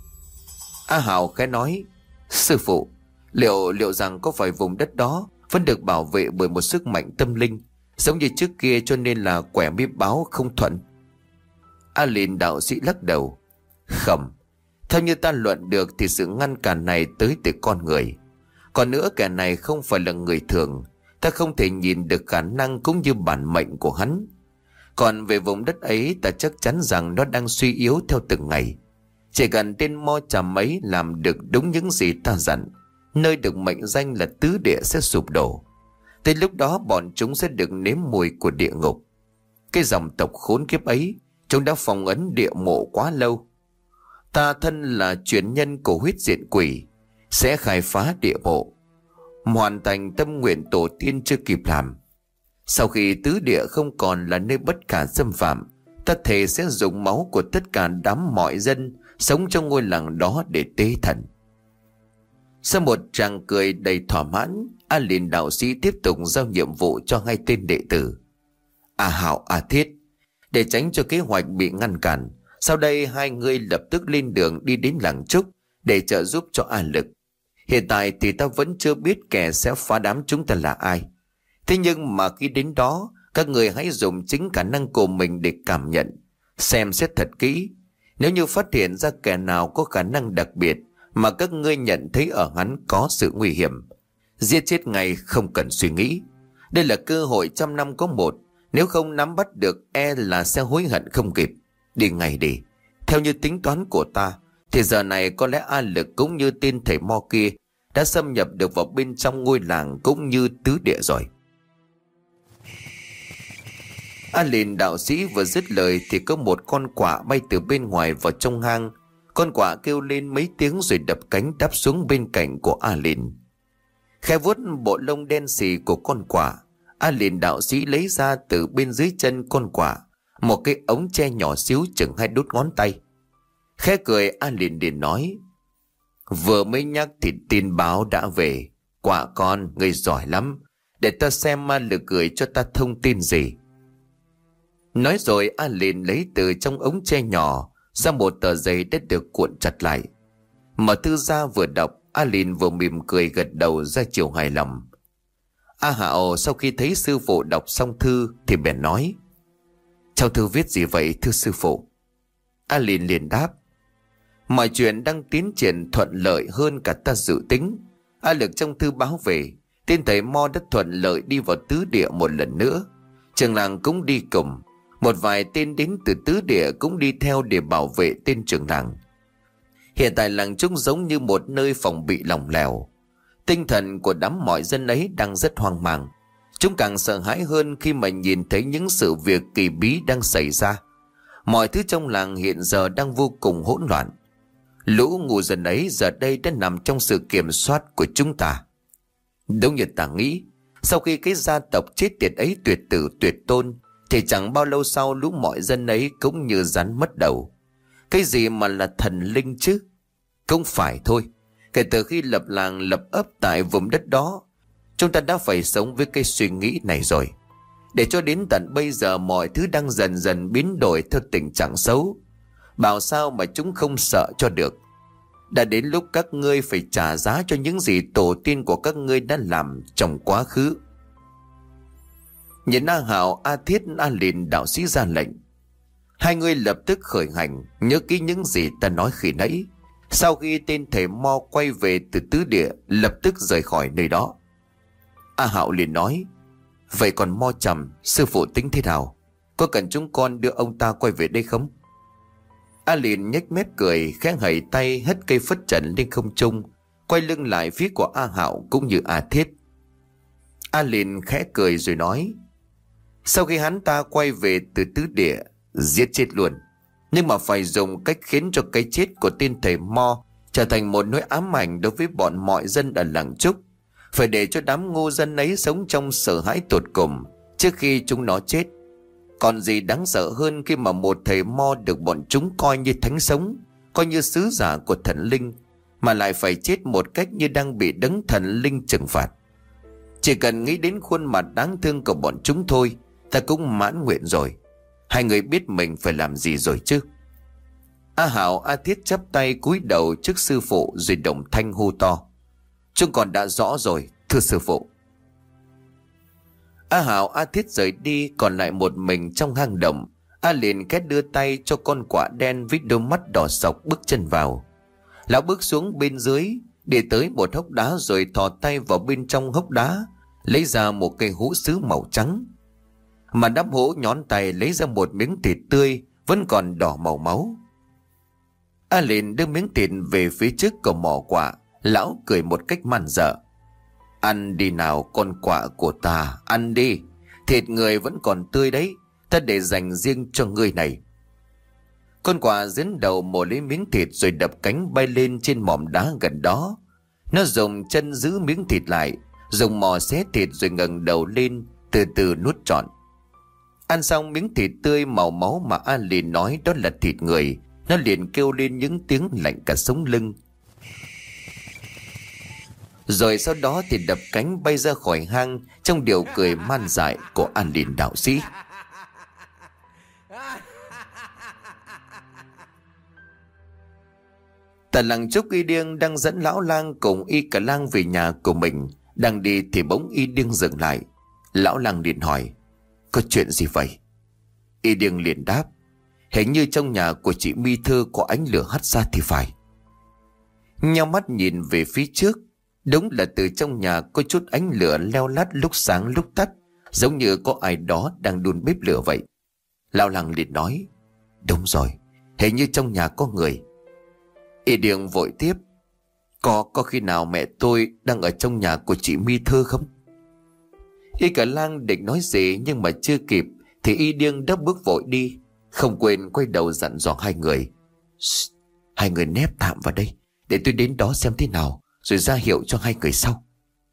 A Hạo khẽ nói: Sư phụ, liệu liệu rằng có phải vùng đất đó vẫn được bảo vệ bởi một sức mạnh tâm linh giống như trước kia, cho nên là quẻ mới báo không thuận? A Liền đạo sĩ lắc đầu: Không. Theo như ta luận được thì sự ngăn cản này tới từ con người. Còn nữa, kẻ này không phải là người thường. Ta không thể nhìn được khả năng cũng như bản mệnh của hắn. Còn về vùng đất ấy, ta chắc chắn rằng nó đang suy yếu theo từng ngày. Chỉ cần tên mo chàm ấy làm được đúng những gì ta dặn, nơi được mệnh danh là tứ địa sẽ sụp đổ. Tới lúc đó bọn chúng sẽ được nếm mùi của địa ngục. Cái dòng tộc khốn kiếp ấy, chúng đã phong ấn địa mộ quá lâu. Ta thân là truyền nhân của huyết diện quỷ, sẽ khai phá địa mộ, hoàn thành tâm nguyện tổ tiên chưa kịp làm. Sau khi tứ địa không còn là nơi bất khả xâm phạm, ta thề sẽ dùng máu của tất cả đám mọi dân sống trong ngôi làng đó để tế thần. Sau một tràng cười đầy thỏa mãn, A Liền đạo sĩ tiếp tục giao nhiệm vụ cho hai tên đệ tử A Hạo, A Thiết. Để tránh cho kế hoạch bị ngăn cản, sau đây hai người lập tức lên đường đi đến làng Trúc để trợ giúp cho A Lực. Hiện tại thì ta vẫn chưa biết kẻ sẽ phá đám chúng ta là ai. Thế nhưng mà khi đến đó, các người hãy dùng chính khả năng của mình để cảm nhận, xem xét thật kỹ. Nếu như phát hiện ra kẻ nào có khả năng đặc biệt mà các ngươi nhận thấy ở hắn có sự nguy hiểm, giết chết ngay, không cần suy nghĩ. Đây là cơ hội trăm năm có một, nếu không nắm bắt được e là sẽ hối hận không kịp. Đi ngay đi. Theo như tính toán của ta thì giờ này có lẽ A Lực cũng như tên thầy mo kia đã xâm nhập được vào bên trong ngôi làng cũng như tứ địa rồi. A Liền đạo sĩ vừa dứt lời thì có một con quạ bay từ bên ngoài vào trong hang. Con quạ kêu lên mấy tiếng rồi đập cánh đáp xuống bên cạnh của A Liền. Khẽ vuốt bộ lông đen xì của con quạ, A Liền đạo sĩ lấy ra từ bên dưới chân con quạ một cái ống tre nhỏ xíu chừng hai đốt ngón tay. Khẽ cười, A Liền liền nói: Vừa mới nhắc thì tin báo đã về. Quạ con, người giỏi lắm. Để ta xem A Lực gửi cho ta thông tin gì. Nói rồi A Liền lấy từ trong ống tre nhỏ ra một tờ giấy đã được cuộn chặt lại. Mở thư ra vừa đọc, A Liền vừa mỉm cười gật đầu ra chiều hài lòng. A Hạo sau khi thấy sư phụ đọc xong thư thì bèn nói: Trong thư viết gì vậy thưa sư phụ? A Liền liền đáp: Mọi chuyện đang tiến triển thuận lợi hơn cả ta dự tính. A Lực trong thư báo về tên thầy mo đã thuận lợi đi vào tứ địa một lần nữa. Trường làng cũng đi cùng. Một vài tên đến từ tứ địa cũng đi theo để bảo vệ tên trưởng làng. Hiện tại làng chúng giống như một nơi phòng bị lỏng lẻo. Tinh thần của đám mọi dân ấy đang rất hoang mang. Chúng càng sợ hãi hơn khi mà nhìn thấy những sự việc kỳ bí đang xảy ra. Mọi thứ trong làng hiện giờ đang vô cùng hỗn loạn. Lũ ngu dân ấy giờ đây đã nằm trong sự kiểm soát của chúng ta. Đúng như ta nghĩ, sau khi cái gia tộc chết tiệt ấy tuyệt tử tuyệt tôn thì chẳng bao lâu sau lũ mọi dân ấy cũng như rắn mất đầu. Cái gì mà là thần linh chứ? Không phải thôi. Kể từ khi lập làng lập ấp tại vùng đất đó, chúng ta đã phải sống với cái suy nghĩ này rồi. Để cho đến tận bây giờ mọi thứ đang dần dần biến đổi theo tình trạng xấu. Bảo sao mà chúng không sợ cho được. Đã đến lúc các ngươi phải trả giá cho những gì tổ tiên của các ngươi đã làm trong quá khứ. Nhìn A Hạo, A Thiết, A Liền đạo sĩ ra lệnh. Hai người lập tức khởi hành, nhớ kỹ những gì ta nói khi nãy. Sau khi tên thầy mo quay về từ tứ địa, lập tức rời khỏi nơi đó. A Hạo liền nói: Vậy còn mo trầm, sư phụ tính thế nào? Có cần chúng con đưa ông ta quay về đây không? A liền nhếch mép cười, khẽ hẩy tay hất cây phất trần lên không trung, quay lưng lại phía của A Hạo cũng như A Thiết. A liền khẽ cười rồi nói: sau khi hắn ta quay về từ tứ địa, giết chết luôn. Nhưng mà phải dùng cách khiến cho cái chết của tên thầy Mo trở thành một nỗi ám ảnh đối với bọn mọi dân ở làng Trúc. Phải để cho đám ngu dân ấy sống trong sợ hãi tột cùng trước khi chúng nó chết. Còn gì đáng sợ hơn khi mà một thầy Mo được bọn chúng coi như thánh sống, coi như sứ giả của thần linh, mà lại phải chết một cách như đang bị đấng thần linh trừng phạt. Chỉ cần nghĩ đến khuôn mặt đáng thương của bọn chúng thôi, ta cũng mãn nguyện rồi. Hai người biết mình phải làm gì rồi chứ? A Hảo, A Thiết chắp tay cúi đầu trước sư phụ rồi đồng thanh hô to: chúng còn đã rõ rồi, thưa sư phụ. A Hảo, A Thiết rời đi, còn lại một mình trong hang động. A liền két đưa tay cho con quạ đen với đôi mắt đỏ sọc bước chân vào. Lão bước xuống bên dưới, đi tới một hốc đá rồi thò tay vào bên trong hốc đá, lấy ra một cây hũ sứ màu trắng. Mà đắp hũ nhón tay lấy ra một miếng thịt tươi vẫn còn đỏ màu máu. A liền đưa miếng thịt về phía trước của mỏ quạ. Lão cười một cách man dợ: ăn đi nào con quạ của ta, ăn đi. Thịt người vẫn còn tươi đấy, ta để dành riêng cho ngươi này. Con quạ dẫn đầu mổ lấy miếng thịt rồi đập cánh bay lên trên mỏm đá gần đó. Nó dùng chân giữ miếng thịt lại, dùng mỏ xé thịt rồi ngẩng đầu lên, từ từ nuốt trọn. Ăn xong miếng thịt tươi màu máu mà A liền nói đó là thịt người, nó liền kêu lên những tiếng lạnh cả sống lưng. Rồi sau đó thì đập cánh bay ra khỏi hang trong điệu cười man dại của A liền đạo sĩ. Tại làng Trúc, Y Điêng đang dẫn Lão Lang cùng Y Cả Lang về nhà của mình. Đang đi thì bỗng Y Điêng dừng lại. Lão Lang liền hỏi: có chuyện gì vậy? Y Điêng liền đáp: hình như trong nhà của chị Mi Thư có ánh lửa hắt ra thì phải. Nheo mắt nhìn về phía trước, đúng là từ trong nhà có chút ánh lửa leo lắt lúc sáng lúc tắt, giống như có ai đó đang đun bếp lửa vậy. Lão Lang liền nói: đúng rồi, hình như trong nhà có người. Y Điêng vội tiếp: Có có khi nào mẹ tôi đang ở trong nhà của chị Mi Thư không? Y Cả Lang định nói gì nhưng mà chưa kịp thì Y Điêng đã bước vội đi, không quên quay đầu dặn dò hai người: hai người nép tạm vào đây, để tôi đến đó xem thế nào rồi ra hiệu cho hai người sau.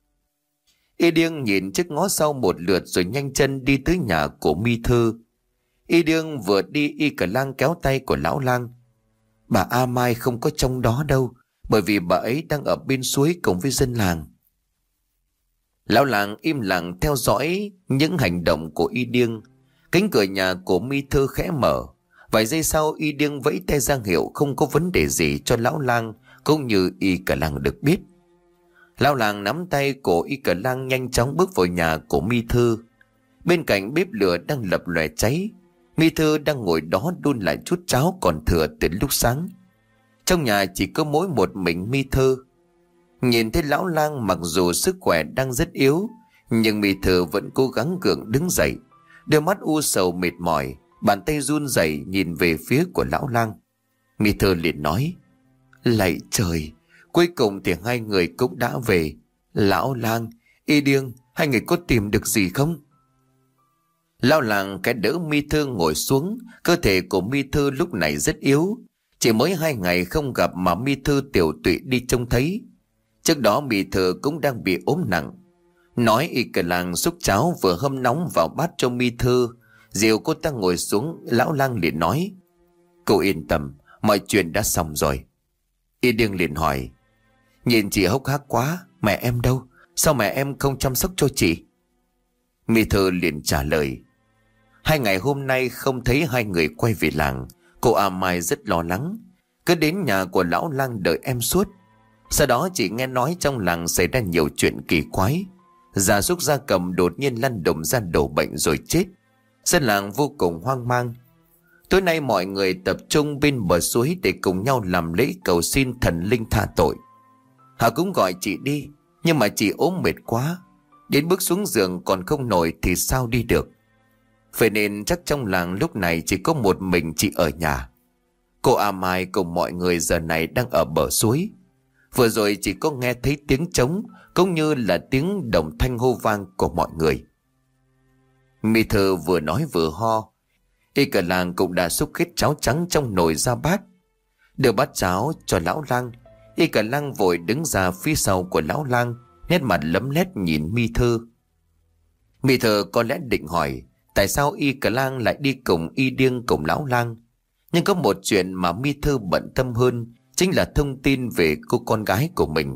Y Điêng nhìn trước ngó sau một lượt rồi nhanh chân đi tới nhà của Mi Thư. Y Điêng vừa đi, Y Cả Lang kéo tay của Lão Lang: bà A Mai không có trong đó đâu, bởi vì bà ấy đang ở bên suối cùng với dân làng. Lão Lang im lặng theo dõi những hành động của Y Điêng. Cánh cửa nhà của Mi Thư khẽ mở. Vài giây sau, Y Điêng vẫy tay ra hiệu không có vấn đề gì cho Lão Lang cũng như Y Cả Lang được biết. Lão Lang nắm tay của Y Cả Lang nhanh chóng bước vào nhà của Mi Thư. Bên cạnh bếp lửa đang lập lòe cháy. Mi Thư đang ngồi đó đun lại chút cháo còn thừa từ lúc sáng. Trong nhà chỉ có mỗi một mình Mi Thư. Nhìn thấy Lão Lang mặc dù sức khỏe đang rất yếu, nhưng Mi Thư vẫn cố gắng gượng đứng dậy. Đôi mắt u sầu mệt mỏi, bàn tay run rẩy nhìn về phía của Lão Lang. Mi Thư liền nói: lạy trời, cuối cùng thì hai người cũng đã về. Lão Lang, Y Điêng, hai người có tìm được gì không? Lão Lang cái đỡ Mi Thư ngồi xuống. Cơ thể của Mi Thư lúc này rất yếu. Chỉ mới hai ngày không gặp mà Mi Thư tiểu tụy đi trông thấy. Trước đó Mi Thư cũng đang bị ốm nặng. Nói Y Cả Lang xúc cháo vừa hâm nóng vào bát cho Mi Thư, dìu cô ta ngồi xuống. Lão Lang liền nói: cô yên tâm, mọi chuyện đã xong rồi. Y Điêng liền hỏi: nhìn chị hốc hác quá, mẹ em đâu? Sao mẹ em không chăm sóc cho chị? Mi Thư liền trả lời: hai ngày hôm nay không thấy hai người quay về làng. Cô A Mai rất lo lắng, cứ đến nhà của Lão Lang đợi em suốt. Sau đó chị nghe nói trong làng xảy ra nhiều chuyện kỳ quái. Gia súc gia cầm đột nhiên lăn đùng ra đổ bệnh rồi chết. Dân làng vô cùng hoang mang. Tối nay mọi người tập trung bên bờ suối để cùng nhau làm lễ cầu xin thần linh tha tội. Họ cũng gọi chị đi, nhưng mà chị ốm mệt quá, đến bước xuống giường còn không nổi thì sao đi được. Vậy nên chắc trong làng lúc này chỉ có một mình chị ở nhà. Cô A Mai cùng mọi người giờ này đang ở bờ suối. Vừa rồi chỉ có nghe thấy tiếng trống cũng như là tiếng đồng thanh hô vang của mọi người. Mi Thư vừa nói vừa ho. Y cả làng cũng đã xúc hết cháo trắng trong nồi ra bát. Đưa bát cháo cho lão lang. Y cả làng vội đứng ra phía sau của lão lang, nét mặt lấm lét nhìn Mi Thư. Mi Thư có lẽ định hỏi tại sao Y cả lang lại đi cùng Y Điêng cùng lão lang. Nhưng có một chuyện mà Mi Thư bận tâm hơn, chính là thông tin về cô con gái của mình.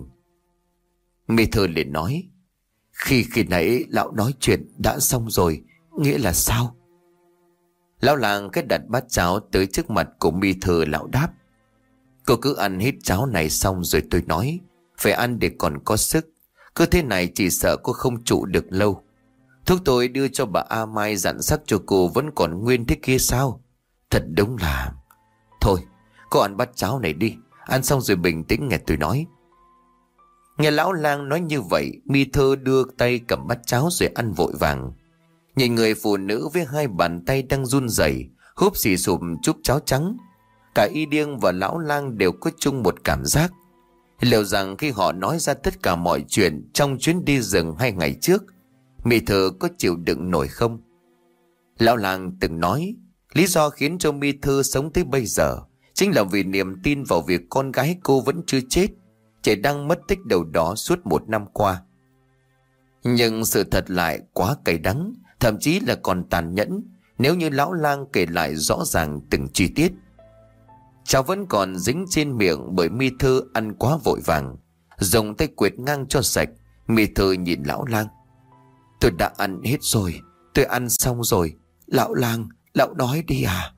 Mi Thư liền nói: Khi khi nãy lão nói chuyện đã xong rồi, nghĩa là sao? Lão làng cái đặt bát cháo tới trước mặt của Mi Thư. Lão đáp: Cô cứ ăn hết cháo này xong rồi tôi nói. Phải ăn để còn có sức. Cứ thế này chỉ sợ cô không trụ được lâu. Thuốc tôi đưa cho bà A Mai dặn sắc cho cô vẫn còn nguyên thế kia sao? Thật đúng là... Thôi, cô ăn bát cháo này đi. Ăn xong rồi bình tĩnh nghe tôi nói. Nghe lão lang nói như vậy, Mi Thư đưa tay cầm bát cháo rồi ăn vội vàng. Nhìn người phụ nữ với hai bàn tay đang run rẩy húp xì xụp chút cháo trắng. Cả Y Điêng và lão lang đều có chung một cảm giác. Liệu rằng khi họ nói ra tất cả mọi chuyện trong chuyến đi rừng hai ngày trước, Mi Thư có chịu đựng nổi không? Lão lang từng nói lý do khiến cho Mi Thư sống tới bây giờ chính là vì niềm tin vào việc con gái cô vẫn chưa chết, chỉ đang mất tích đâu đó suốt một năm qua. Nhưng sự thật lại quá cay đắng, thậm chí là còn tàn nhẫn nếu như lão lang kể lại rõ ràng từng chi tiết. Cháu vẫn còn dính trên miệng bởi Mi Thư ăn quá vội vàng. Dùng tay quệt ngang cho sạch, Mi Thư nhìn lão lang: Tôi đã ăn hết rồi, tôi ăn xong rồi. Lão lang, lão nói đi à?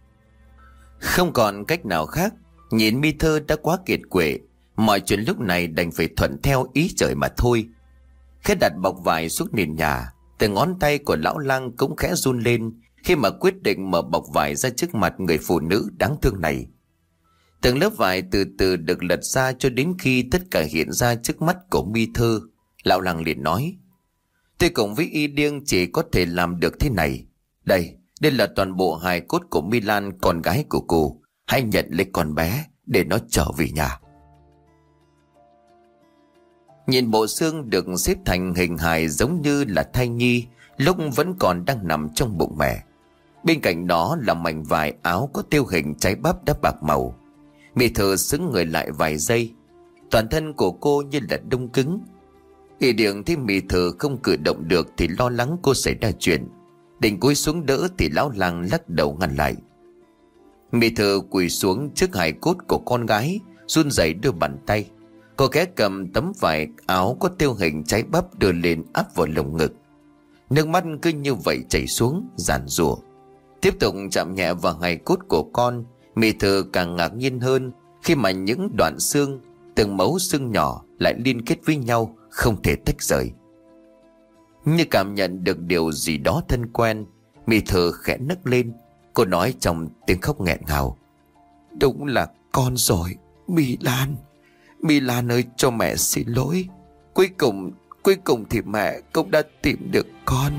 Không còn cách nào khác. Nhìn Mi Thư đã quá kiệt quệ, mọi chuyện lúc này đành phải thuận theo ý trời mà thôi. Khẽ đặt bọc vải xuống nền nhà, từ ngón tay của lão lang cũng khẽ run lên khi mà quyết định mở bọc vải ra trước mặt người phụ nữ đáng thương này. Từng lớp vải từ từ được lật ra cho đến khi tất cả hiện ra trước mắt của Mi Thư. Lão lang liền nói: Tôi cùng với Y Điêng chỉ có thể làm được thế này. Đây, đây là toàn bộ hài cốt của Mi Lan, con gái của cô. Hãy nhận lấy con bé để nó trở về nhà. Nhìn bộ xương được xếp thành hình hài giống như là thai nhi lúc vẫn còn đang nằm trong bụng mẹ. Bên cạnh đó là mảnh vải áo có tiêu hình trái bắp đã bạc màu. Mi Thư sững người lại vài giây. Toàn thân của cô như là đông cứng. Y Điêng thấy Mi Thư không cử động được thì lo lắng cô xảy ra chuyện, định cúi xuống đỡ thì lão lang lắc đầu ngăn lại. Mi Thư quỳ xuống trước hài cốt của con gái, run rẩy đưa bàn tay. Cô khẽ cầm tấm vải áo có tiêu hình trái bắp đưa lên áp vào lồng ngực. Nước mắt cứ như vậy chảy xuống, giàn giụa. Tiếp tục chạm nhẹ vào hài cốt của con, Mi Thư càng ngạc nhiên hơn khi mà những đoạn xương, từng mấu xương nhỏ lại liên kết với nhau, không thể tách rời. Như cảm nhận được điều gì đó thân quen, Mi Thư khẽ nấc lên. Cô nói trong tiếng khóc nghẹn ngào: Đúng là con rồi, Mi Lan. Mi Lan ơi, cho mẹ xin lỗi. Cuối cùng, cuối cùng thì mẹ cũng đã tìm được con.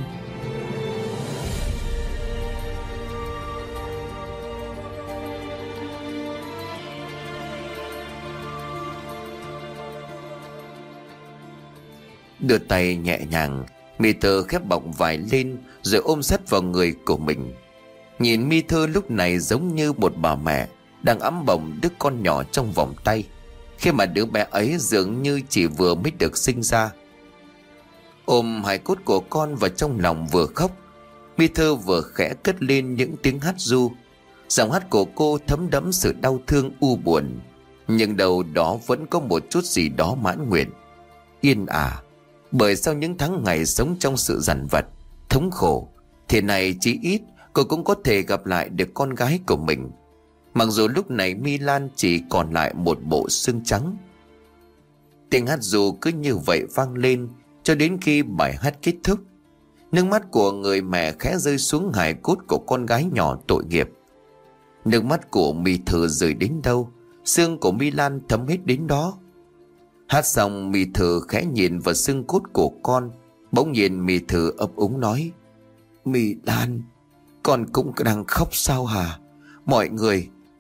Đưa tay nhẹ nhàng, Mi Thư khép bọc vải lên rồi ôm sát vào người của mình. Nhìn Mi Thư lúc này giống như một bà mẹ đang ẵm bồng đứa con nhỏ trong vòng tay, khi mà đứa bé ấy dường như chỉ vừa mới được sinh ra. Ôm hài cốt của con vào trong lòng vừa khóc, Mi Thư vừa khẽ cất lên những tiếng hát ru. Giọng hát của cô thấm đẫm sự đau thương u buồn, nhưng đâu đó vẫn có một chút gì đó mãn nguyện, yên ả. Bởi sau những tháng ngày sống trong sự dằn vặt, thống khổ, thế này chí ít cô cũng có thể gặp lại được con gái của mình. Mặc dù lúc này Mi Lan chỉ còn lại một bộ xương trắng. Tiếng hát ru cứ như vậy vang lên cho đến khi bài hát kết thúc. Nước mắt của người mẹ khẽ rơi xuống hài cốt của con gái nhỏ tội nghiệp. Nước mắt của Mi Thư rơi đến đâu, xương của Mi Lan thấm hết đến đó. Hát xong, Mi Thư khẽ nhìn vào xương cốt của con. Bỗng nhiên Mi Thư ấp úng nói: Mi Lan, con cũng đang khóc sao hả? Mọi người,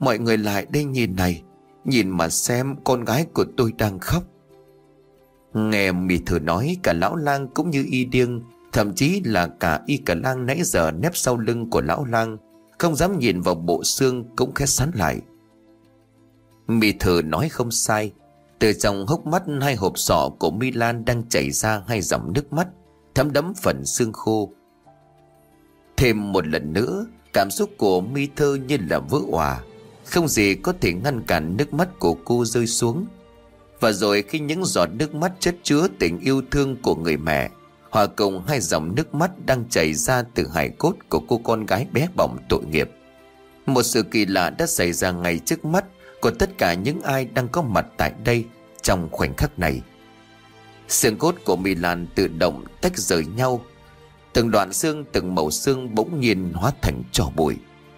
mọi người lại đây nhìn này. Nhìn mà xem, con gái của tôi đang khóc. Nghe Mi Thư nói, cả lão lang cũng như y điêng, thậm chí là cả y cả lang nãy giờ nép sau lưng của lão lang, không dám nhìn vào bộ xương cũng khẽ sắn lại. Mi Thư nói không sai. Từ trong hốc mắt hai hộp sọ của Mi Lan đang chảy ra hai dòng nước mắt thấm đẫm phần xương khô. Thêm một lần nữa, cảm xúc của Mi Thư như là vỡ òa, không gì có thể ngăn cản nước mắt của cô rơi xuống. Và rồi khi những giọt nước mắt chất chứa tình yêu thương của người mẹ hòa cùng hai dòng nước mắt đang chảy ra từ hài cốt của cô con gái bé bỏng tội nghiệp, một sự kỳ lạ đã xảy ra ngay trước mắt của tất cả những ai đang có mặt tại đây trong khoảnh khắc này. Xương cốt của Mi Lan tự động tách rời nhau, từng đoạn xương, từng mẩu xương bỗng nhiên hóa thành tro bụi.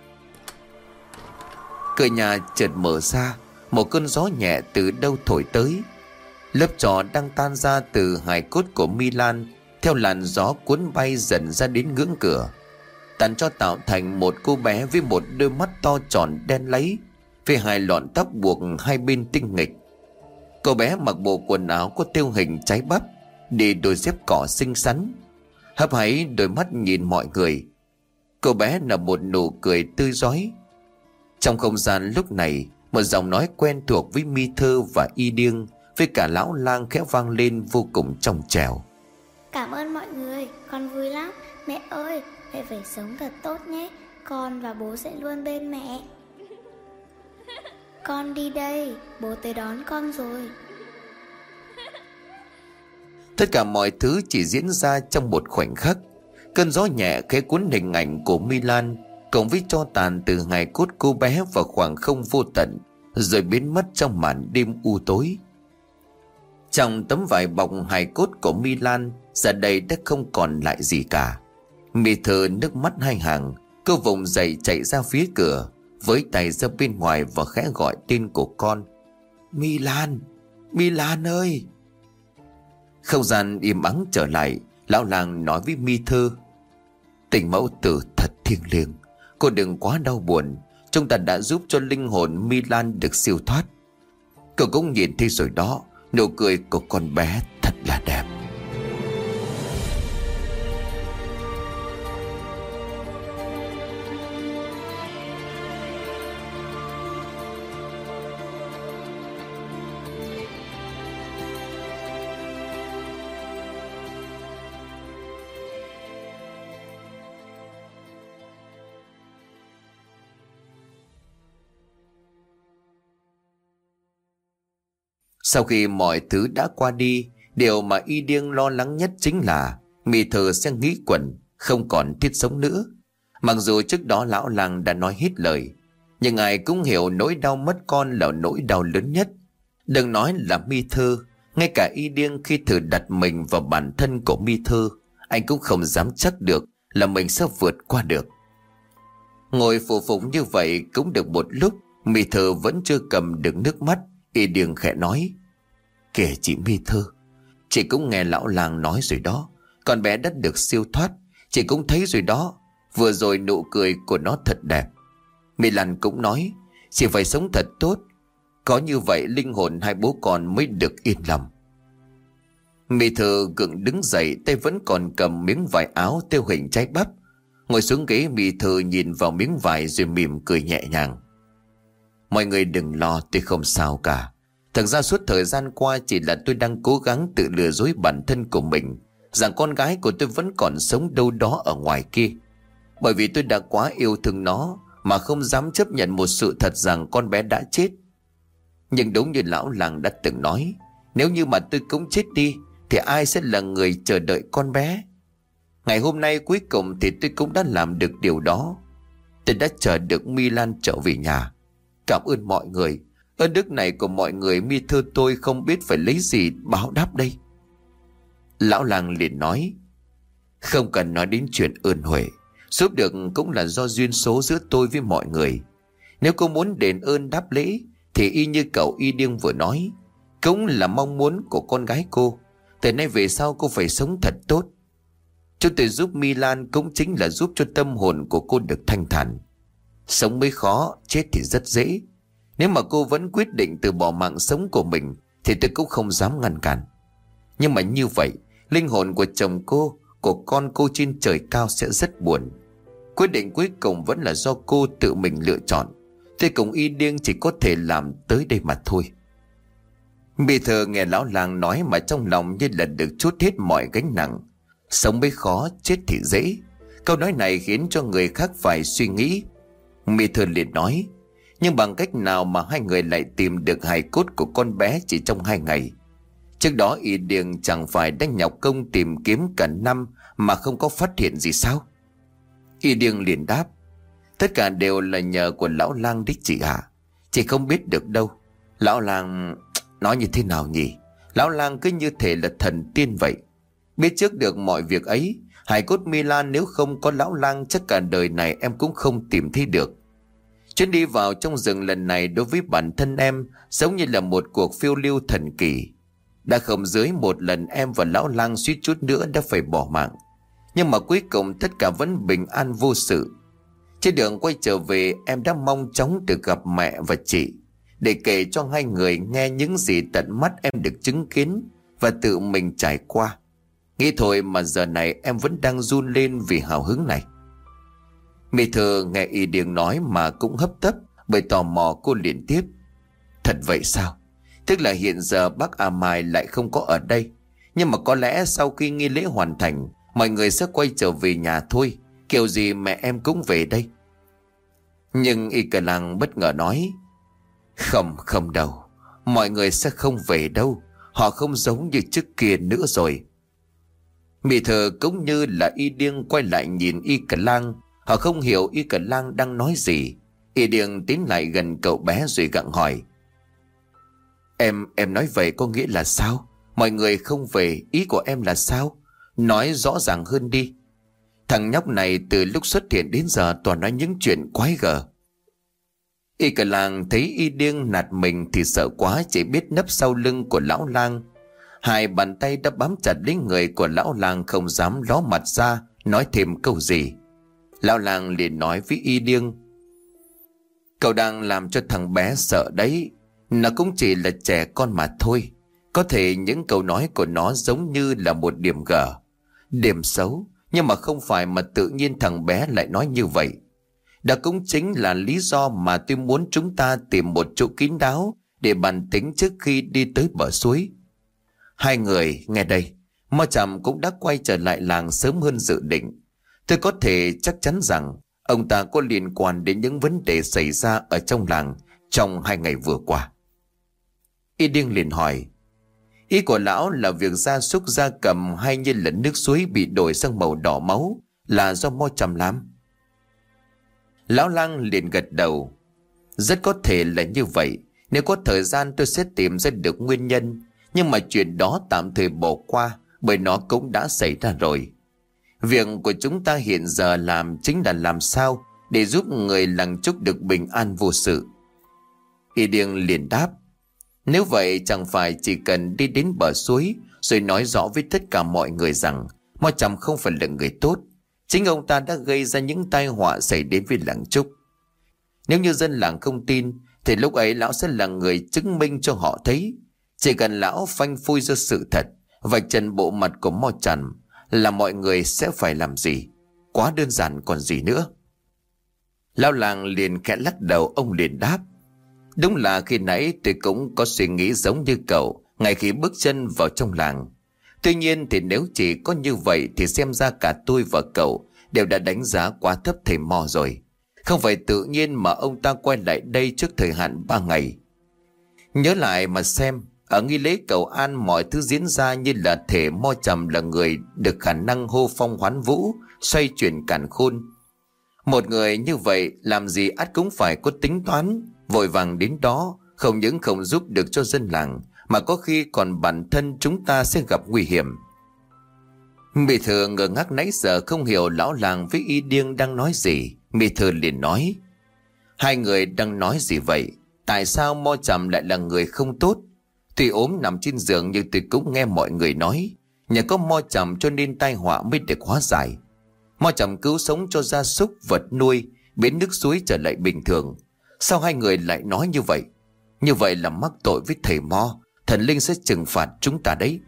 Cửa nhà chợt mở ra, một cơn gió nhẹ từ đâu thổi tới. Lớp tro đang tan ra từ hài cốt của Mi Lan theo làn gió cuốn bay dần ra đến ngưỡng cửa. Tàn cho tạo thành một cô bé với một đôi mắt to tròn đen láy, với hai lọn tóc buộc hai bên tinh nghịch. Cô bé mặc bộ quần áo có thêu hình trái bắp, đi đôi dép cỏ xinh xắn, hấp háy đôi mắt nhìn mọi người. Cô bé nở một nụ cười tươi rói. Trong không gian lúc này, một giọng nói quen thuộc với Mi Thư và y điêng với cả lão lang khẽ vang lên vô cùng trong trẻo. Cảm ơn mọi người, con vui lắm. Mẹ ơi, mẹ phải sống thật tốt nhé. Con và bố sẽ luôn bên mẹ. Con đi đây, bố tới đón con rồi. Tất cả mọi thứ chỉ diễn ra trong một khoảnh khắc. Cơn gió nhẹ khẽ cuốn hình ảnh của Mi Lan cộng với tro tàn từ hài cốt cô bé vào khoảng không vô tận, rồi biến mất trong màn đêm u tối. Trong tấm vải bọc hài cốt của Mi Lan giờ đây đã không còn lại gì cả. Mi Thư nước mắt hai hàng, cô vùng dậy chạy ra phía cửa, với tay ra bên ngoài và khẽ gọi tên của con. Mi Lan, Mi Lan ơi. Không gian im ắng trở lại. Lão làng nói với Mi Thư: Tình mẫu tử thật thiêng liêng, cô đừng quá đau buồn. Chúng ta đã giúp cho linh hồn Mi Lan được siêu thoát. Cậu cũng nhìn thấy rồi đó, nụ cười của con bé thật là đẹp. Sau khi mọi thứ đã qua đi, điều mà y điêng lo lắng nhất chính là Mi Thư sẽ nghĩ quẩn, không còn thiết sống nữa. Mặc dù trước đó lão làng đã nói hết lời, nhưng ai cũng hiểu nỗi đau mất con là nỗi đau lớn nhất. Đừng nói là Mi Thư, ngay cả y điêng khi thử đặt mình vào bản thân của Mi Thư, anh cũng không dám chắc được là mình sẽ vượt qua được. Ngồi phụ phục như vậy cũng được một lúc, Mi Thư vẫn chưa cầm được nước mắt. Y điêng khẽ nói: Kìa chị Mi Thư, chị cũng nghe lão làng nói rồi đó, con bé đã được siêu thoát. Chị cũng thấy rồi đó, vừa rồi nụ cười của nó thật đẹp. Mi Lan cũng nói chị phải sống thật tốt, có như vậy linh hồn hai bố con mới được yên lòng. Mi Thư gượng đứng dậy, tay vẫn còn cầm miếng vải áo thêu hình trái bắp. Ngồi xuống ghế, Mi Thư nhìn vào miếng vải rồi mỉm cười nhẹ nhàng. Mọi người đừng lo, tôi không sao cả. Thật ra suốt thời gian qua chỉ là tôi đang cố gắng tự lừa dối bản thân của mình rằng con gái của tôi vẫn còn sống đâu đó ở ngoài kia. Bởi vì tôi đã quá yêu thương nó mà không dám chấp nhận một sự thật rằng con bé đã chết. Nhưng đúng như lão làng đã từng nói, nếu như mà tôi cũng chết đi thì ai sẽ là người chờ đợi con bé. Ngày hôm nay cuối cùng thì tôi cũng đã làm được điều đó. Tôi đã chờ được Mi Lan trở về nhà. Cảm ơn mọi người. Ơn đức này của mọi người Mi Thư tôi không biết phải lấy gì báo đáp đây. Lão làng liền nói: Không cần nói đến chuyện ơn huệ, giúp được cũng là do duyên số giữa tôi với mọi người. Nếu cô muốn đền ơn đáp lễ thì y như cậu y điêng vừa nói, cũng là mong muốn của con gái cô. Từ nay về sau cô phải sống thật tốt. Chúng tôi giúp Mi Lan cũng chính là giúp cho tâm hồn của cô được thanh thản. Sống mới khó, chết thì rất dễ. Nếu mà cô vẫn quyết định từ bỏ mạng sống của mình thì tôi cũng không dám ngăn cản. Nhưng mà như vậy, linh hồn của chồng cô, của con cô trên trời cao sẽ rất buồn. Quyết định cuối cùng vẫn là do cô tự mình lựa chọn. Tôi cùng Y Điêng chỉ có thể làm tới đây mà thôi. Mỹ Thơ nghe lão làng nói mà trong lòng như là được trút hết mọi gánh nặng. Sống mới khó, chết thì dễ. Câu nói này khiến cho người khác phải suy nghĩ. Mỹ Thơ liền nói, nhưng bằng cách nào mà hai người lại tìm được hài cốt của con bé chỉ trong hai ngày? Trước đó Y Điêng chẳng phải đã nhọc công tìm kiếm cả năm mà không có phát hiện gì sao? Y Điêng liền đáp, tất cả đều là nhờ của lão lang đích chị ạ. Chị không biết được đâu. Lão lang nói như thế nào nhỉ? Lão lang cứ như thể là thần tiên vậy. Biết trước được mọi việc ấy. Hài cốt Milan nếu không có lão lang chắc cả đời này em cũng không tìm thấy được. Chuyến đi vào trong rừng lần này đối với bản thân em giống như là một cuộc phiêu lưu thần kỳ. Đã không dưới một lần em và lão lang suýt chút nữa đã phải bỏ mạng. Nhưng mà cuối cùng tất cả vẫn bình an vô sự. Trên đường quay trở về em đã mong chóng được gặp mẹ và chị, để kể cho hai người nghe những gì tận mắt em được chứng kiến và tự mình trải qua. Nghĩ thôi mà giờ này em vẫn đang run lên vì hào hứng này. Mỹ Thơ nghe Y Điêng nói mà cũng hấp tấp, bởi tò mò cô liền tiếp. Thật vậy sao? Tức là hiện giờ bác A Mai lại không có ở đây. Nhưng mà có lẽ sau khi nghi lễ hoàn thành, mọi người sẽ quay trở về nhà thôi. Kiểu gì mẹ em cũng về đây. Nhưng Y Cờ Lang bất ngờ nói, không không đâu, mọi người sẽ không về đâu. Họ không giống như trước kia nữa rồi. Mỹ Thơ cũng như là Y Điêng quay lại nhìn Y Cờ Lang. Họ không hiểu Y Cờ Lang đang nói gì. Y Điêng tiến lại gần cậu bé rồi gặng hỏi, Em, em nói vậy có nghĩa là sao? Mọi người không về, ý của em là sao? Nói rõ ràng hơn đi. Thằng nhóc này từ lúc xuất hiện đến giờ toàn nói những chuyện quái gở. Y Cờ Lang thấy Y Điêng nạt mình thì sợ quá, chỉ biết nấp sau lưng của lão lang. Hai bàn tay đã bám chặt lấy người của lão lang, không dám ló mặt ra nói thêm câu gì. Lão lang liền nói với Y Điêng, cậu đang làm cho thằng bé sợ đấy. Nó cũng chỉ là trẻ con mà thôi. Có thể những câu nói của nó giống như là một điểm gở, điểm xấu, nhưng mà không phải mà tự nhiên thằng bé lại nói như vậy. Đó cũng chính là lý do mà tôi muốn chúng ta tìm một chỗ kín đáo để bàn tính trước khi đi tới bờ suối. Hai người nghe đây, Mo Trầm cũng đã quay trở lại làng sớm hơn dự định. Tôi có thể chắc chắn rằng ông ta có liên quan đến những vấn đề xảy ra ở trong làng trong hai ngày vừa qua. Y Điêng liền hỏi, ý của lão là việc gia súc gia cầm hay như là nước suối bị đổi sang màu đỏ máu là do Mo Trầm làm? Lão lang liền gật đầu, rất có thể là như vậy. Nếu có thời gian tôi sẽ tìm ra được nguyên nhân. Nhưng mà chuyện đó tạm thời bỏ qua, bởi nó cũng đã xảy ra rồi. Việc của chúng ta hiện giờ làm chính là làm sao để giúp người làng Trúc được bình an vô sự. Y Điêng liền đáp, nếu vậy chẳng phải chỉ cần đi đến bờ suối rồi nói rõ với tất cả mọi người rằng Mo Trầm không phải là người tốt. Chính ông ta đã gây ra những tai họa xảy đến với làng Trúc. Nếu như dân làng không tin thì lúc ấy lão sẽ là người chứng minh cho họ thấy. Chỉ cần lão phanh phui ra sự thật, vạch trần bộ mặt của Mo Trầm, là mọi người sẽ phải làm gì. Quá đơn giản còn gì nữa. Lão làng liền khẽ lắc đầu, ông liền đáp, đúng là khi nãy tôi cũng có suy nghĩ giống như cậu ngay khi bước chân vào trong làng. Tuy nhiên thì nếu chỉ có như vậy thì xem ra cả tôi và cậu đều đã đánh giá quá thấp thầy Mo rồi. Không phải tự nhiên mà ông ta quay lại đây trước thời hạn ba ngày. Nhớ lại mà xem, ở nghi lễ cầu an mọi thứ diễn ra như là thể Mo Trầm là người được khả năng hô phong hoán vũ, xoay chuyển càn khôn. Một người như vậy làm gì ắt cũng phải có tính toán. Vội vàng đến đó không những không giúp được cho dân làng, mà có khi còn bản thân chúng ta sẽ gặp nguy hiểm. Mỹ Thơ ngơ ngác nãy giờ không hiểu lão làng với Y Điêng đang nói gì. Mỹ Thơ liền nói, hai người đang nói gì vậy? Tại sao Mo Trầm lại là người không tốt? Tuy ốm nằm trên giường nhưng tôi cũng nghe mọi người nói nhờ có Mo Trầm cho nên tai họa mới được hóa giải. Mo Trầm cứu sống cho gia súc vật nuôi, biến nước suối trở lại bình thường. Sao hai người lại nói như vậy? Như vậy là mắc tội với thầy Mo, thần linh sẽ trừng phạt chúng ta đấy.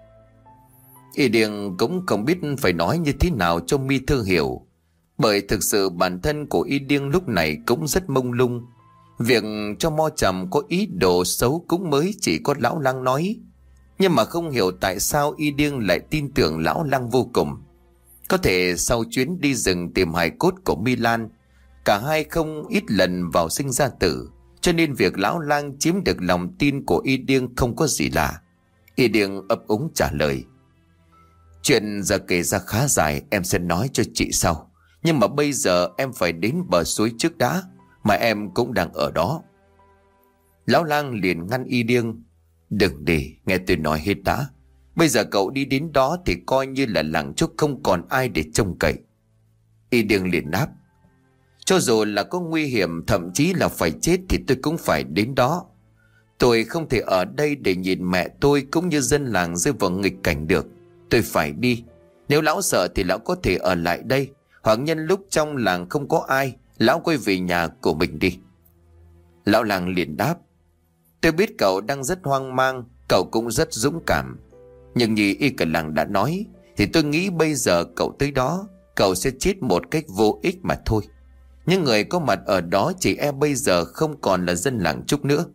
Y Điêng cũng không biết phải nói như thế nào cho Mi Thư hiểu, bởi thực sự bản thân của Y Điêng lúc này cũng rất mông lung. Việc cho Mo Trầm có ý đồ xấu cũng mới chỉ có lão lang nói, nhưng mà không hiểu tại sao Y Điêng lại tin tưởng lão lang vô cùng. Có thể sau chuyến đi rừng tìm hài cốt của Mi Lan, cả hai không ít lần vào sinh ra tử, cho nên việc lão lang chiếm được lòng tin của Y Điêng không có gì lạ. Y Điêng ấp úng trả lời: Chuyện giờ kể ra khá dài, em sẽ nói cho chị sau. Nhưng mà bây giờ em phải đến bờ suối trước đã, mà em cũng đang ở đó. Lão lang liền ngăn Y Điêng: Đừng đi, nghe tôi nói hết đã. Bây giờ cậu đi đến đó thì coi như là làng chúc không còn ai để trông cậy. Y Điêng liền đáp: Cho dù là có nguy hiểm, thậm chí là phải chết thì tôi cũng phải đến đó. Tôi không thể ở đây để nhìn mẹ tôi cũng như dân làng rơi vào nghịch cảnh được. Tôi phải đi. Nếu lão sợ thì lão có thể ở lại đây, hoặc nhân lúc trong làng không có ai, lão quay về nhà của mình đi. Lão làng liền đáp: Tôi biết cậu đang rất hoang mang, cậu cũng rất dũng cảm. Nhưng như Y Cả Làng đã nói, thì tôi nghĩ bây giờ cậu tới đó, cậu sẽ chết một cách vô ích mà thôi. Những người có mặt ở đó chỉ e bây giờ không còn là dân làng Trúc nữa.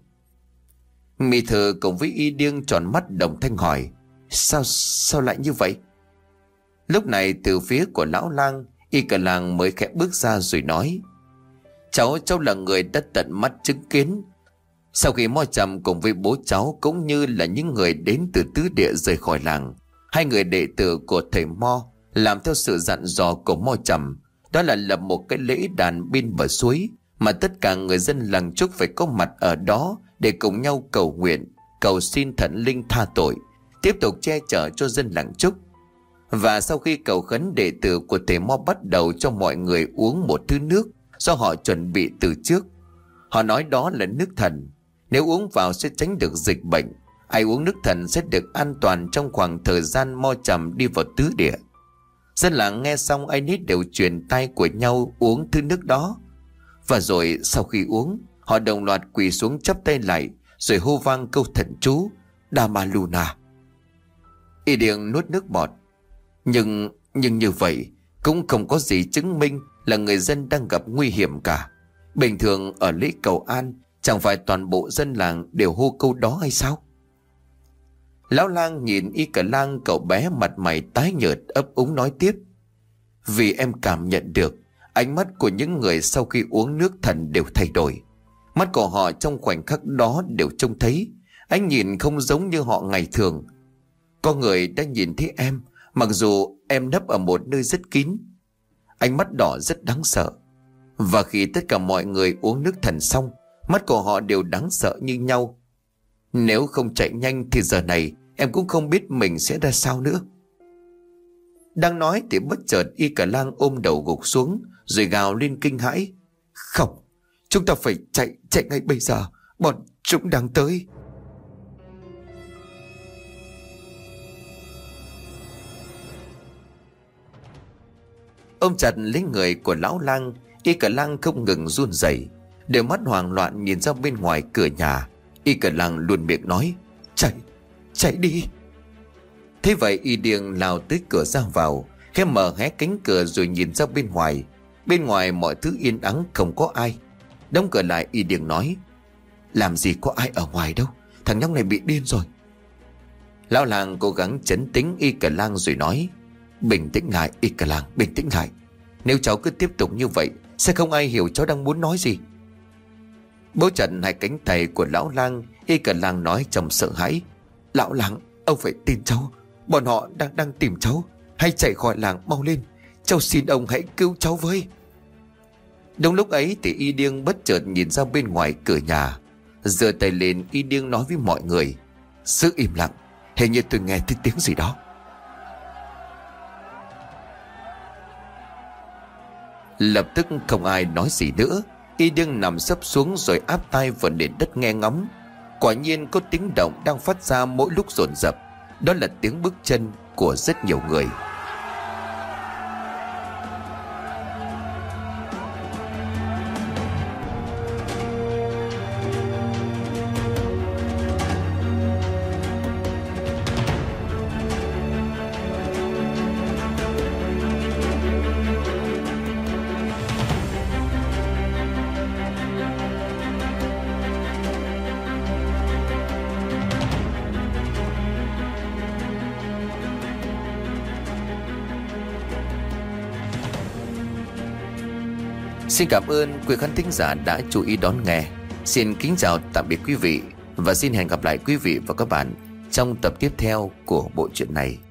Mi Thư cùng với Y Điêng tròn mắt đồng thanh hỏi: Sao, sao lại như vậy? Lúc này từ phía của lão lang, Y Cả Làng mới khẽ bước ra rồi nói: Cháu, cháu là người đã tận mắt chứng kiến. Sau khi Mo Trầm cùng với bố cháu cũng như là những người đến từ tứ địa rời khỏi làng, hai người đệ tử của thầy Mo làm theo sự dặn dò của Mo Trầm, đó là lập một cái lễ đàn bên bờ suối mà tất cả người dân làng Trúc phải có mặt ở đó để cùng nhau cầu nguyện, cầu xin thần linh tha tội, tiếp tục che chở cho dân làng Trúc. Và sau khi cầu khấn, đệ tử của thầy Mo bắt đầu cho mọi người uống một thứ nước do họ chuẩn bị từ trước. Họ nói đó là nước thần, nếu uống vào sẽ tránh được dịch bệnh. Ai uống nước thần sẽ được an toàn trong khoảng thời gian Mo Trầm đi vào tứ địa. Dân làng nghe xong ai nấy đều truyền tay của nhau uống thứ nước đó. Và rồi sau khi uống, họ đồng loạt quỳ xuống chắp tay lại, rồi hô vang câu thần chú Dama Luna. Y Điêng nuốt nước bọt. Nhưng, nhưng như vậy cũng không có gì chứng minh là người dân đang gặp nguy hiểm cả. Bình thường ở lễ cầu an, chẳng phải toàn bộ dân làng đều hô câu đó hay sao? Lão lang nhìn Y Cả Lang, cậu bé mặt mày tái nhợt ấp úng nói tiếp: Vì em cảm nhận được ánh mắt của những người sau khi uống nước thần đều thay đổi. Mắt của họ trong khoảnh khắc đó đều trông thấy ánh nhìn không giống như họ ngày thường. Có người đã nhìn thấy em, mặc dù em nấp ở một nơi rất kín. Ánh mắt đỏ rất đáng sợ. Và khi tất cả mọi người uống nước thần xong, mắt của họ đều đáng sợ như nhau. Nếu không chạy nhanh thì giờ này em cũng không biết mình sẽ ra sao nữa. Đang nói thì bất chợt Y Cả Lang ôm đầu gục xuống rồi gào lên kinh hãi: Không, chúng ta phải chạy, chạy ngay bây giờ, bọn chúng đang tới. Ôm chặt lấy người của lão lang, Y Cả Lang không ngừng run rẩy, đôi mắt hoảng loạn nhìn ra bên ngoài cửa nhà. Y Cả Lang luôn miệng nói: Chạy, chạy đi. Thế vậy Y Điêng lao tới cửa ra vào, khẽ mở hé cánh cửa rồi nhìn ra bên ngoài. Bên ngoài mọi thứ yên ắng, không có ai. Đóng cửa lại, Y Điêng nói: Làm gì có ai ở ngoài đâu, thằng nhóc này bị điên rồi. Lão lang cố gắng trấn tĩnh Y Cả Lang rồi nói: Bình tĩnh lại Y Cả Lang, bình tĩnh lại. Nếu cháu cứ tiếp tục như vậy sẽ không ai hiểu cháu đang muốn nói gì. Bấu chặt hai cánh tay của lão lang, Y Cả Lang nói trong sợ hãi: Lão lang, ông phải tin cháu, bọn họ đang đang tìm cháu. Hãy chạy khỏi làng mau lên, cháu xin ông hãy cứu cháu với. Đúng lúc ấy thì Y Điêng bất chợt nhìn ra bên ngoài cửa nhà, giơ tay lên. Y Điêng nói với mọi người: Giữ im lặng, hình như tôi nghe thấy tiếng gì đó. Lập tức không ai nói gì nữa. Y Điêng nằm sấp xuống rồi áp tai vào nền đất nghe ngóng. Quả nhiên có tiếng động đang phát ra mỗi lúc dồn dập. Đó là tiếng bước chân của rất nhiều người. Xin cảm ơn quý khán thính giả đã chú ý đón nghe. Xin kính chào tạm biệt quý vị, và xin hẹn gặp lại quý vị và các bạn trong tập tiếp theo của bộ truyện này.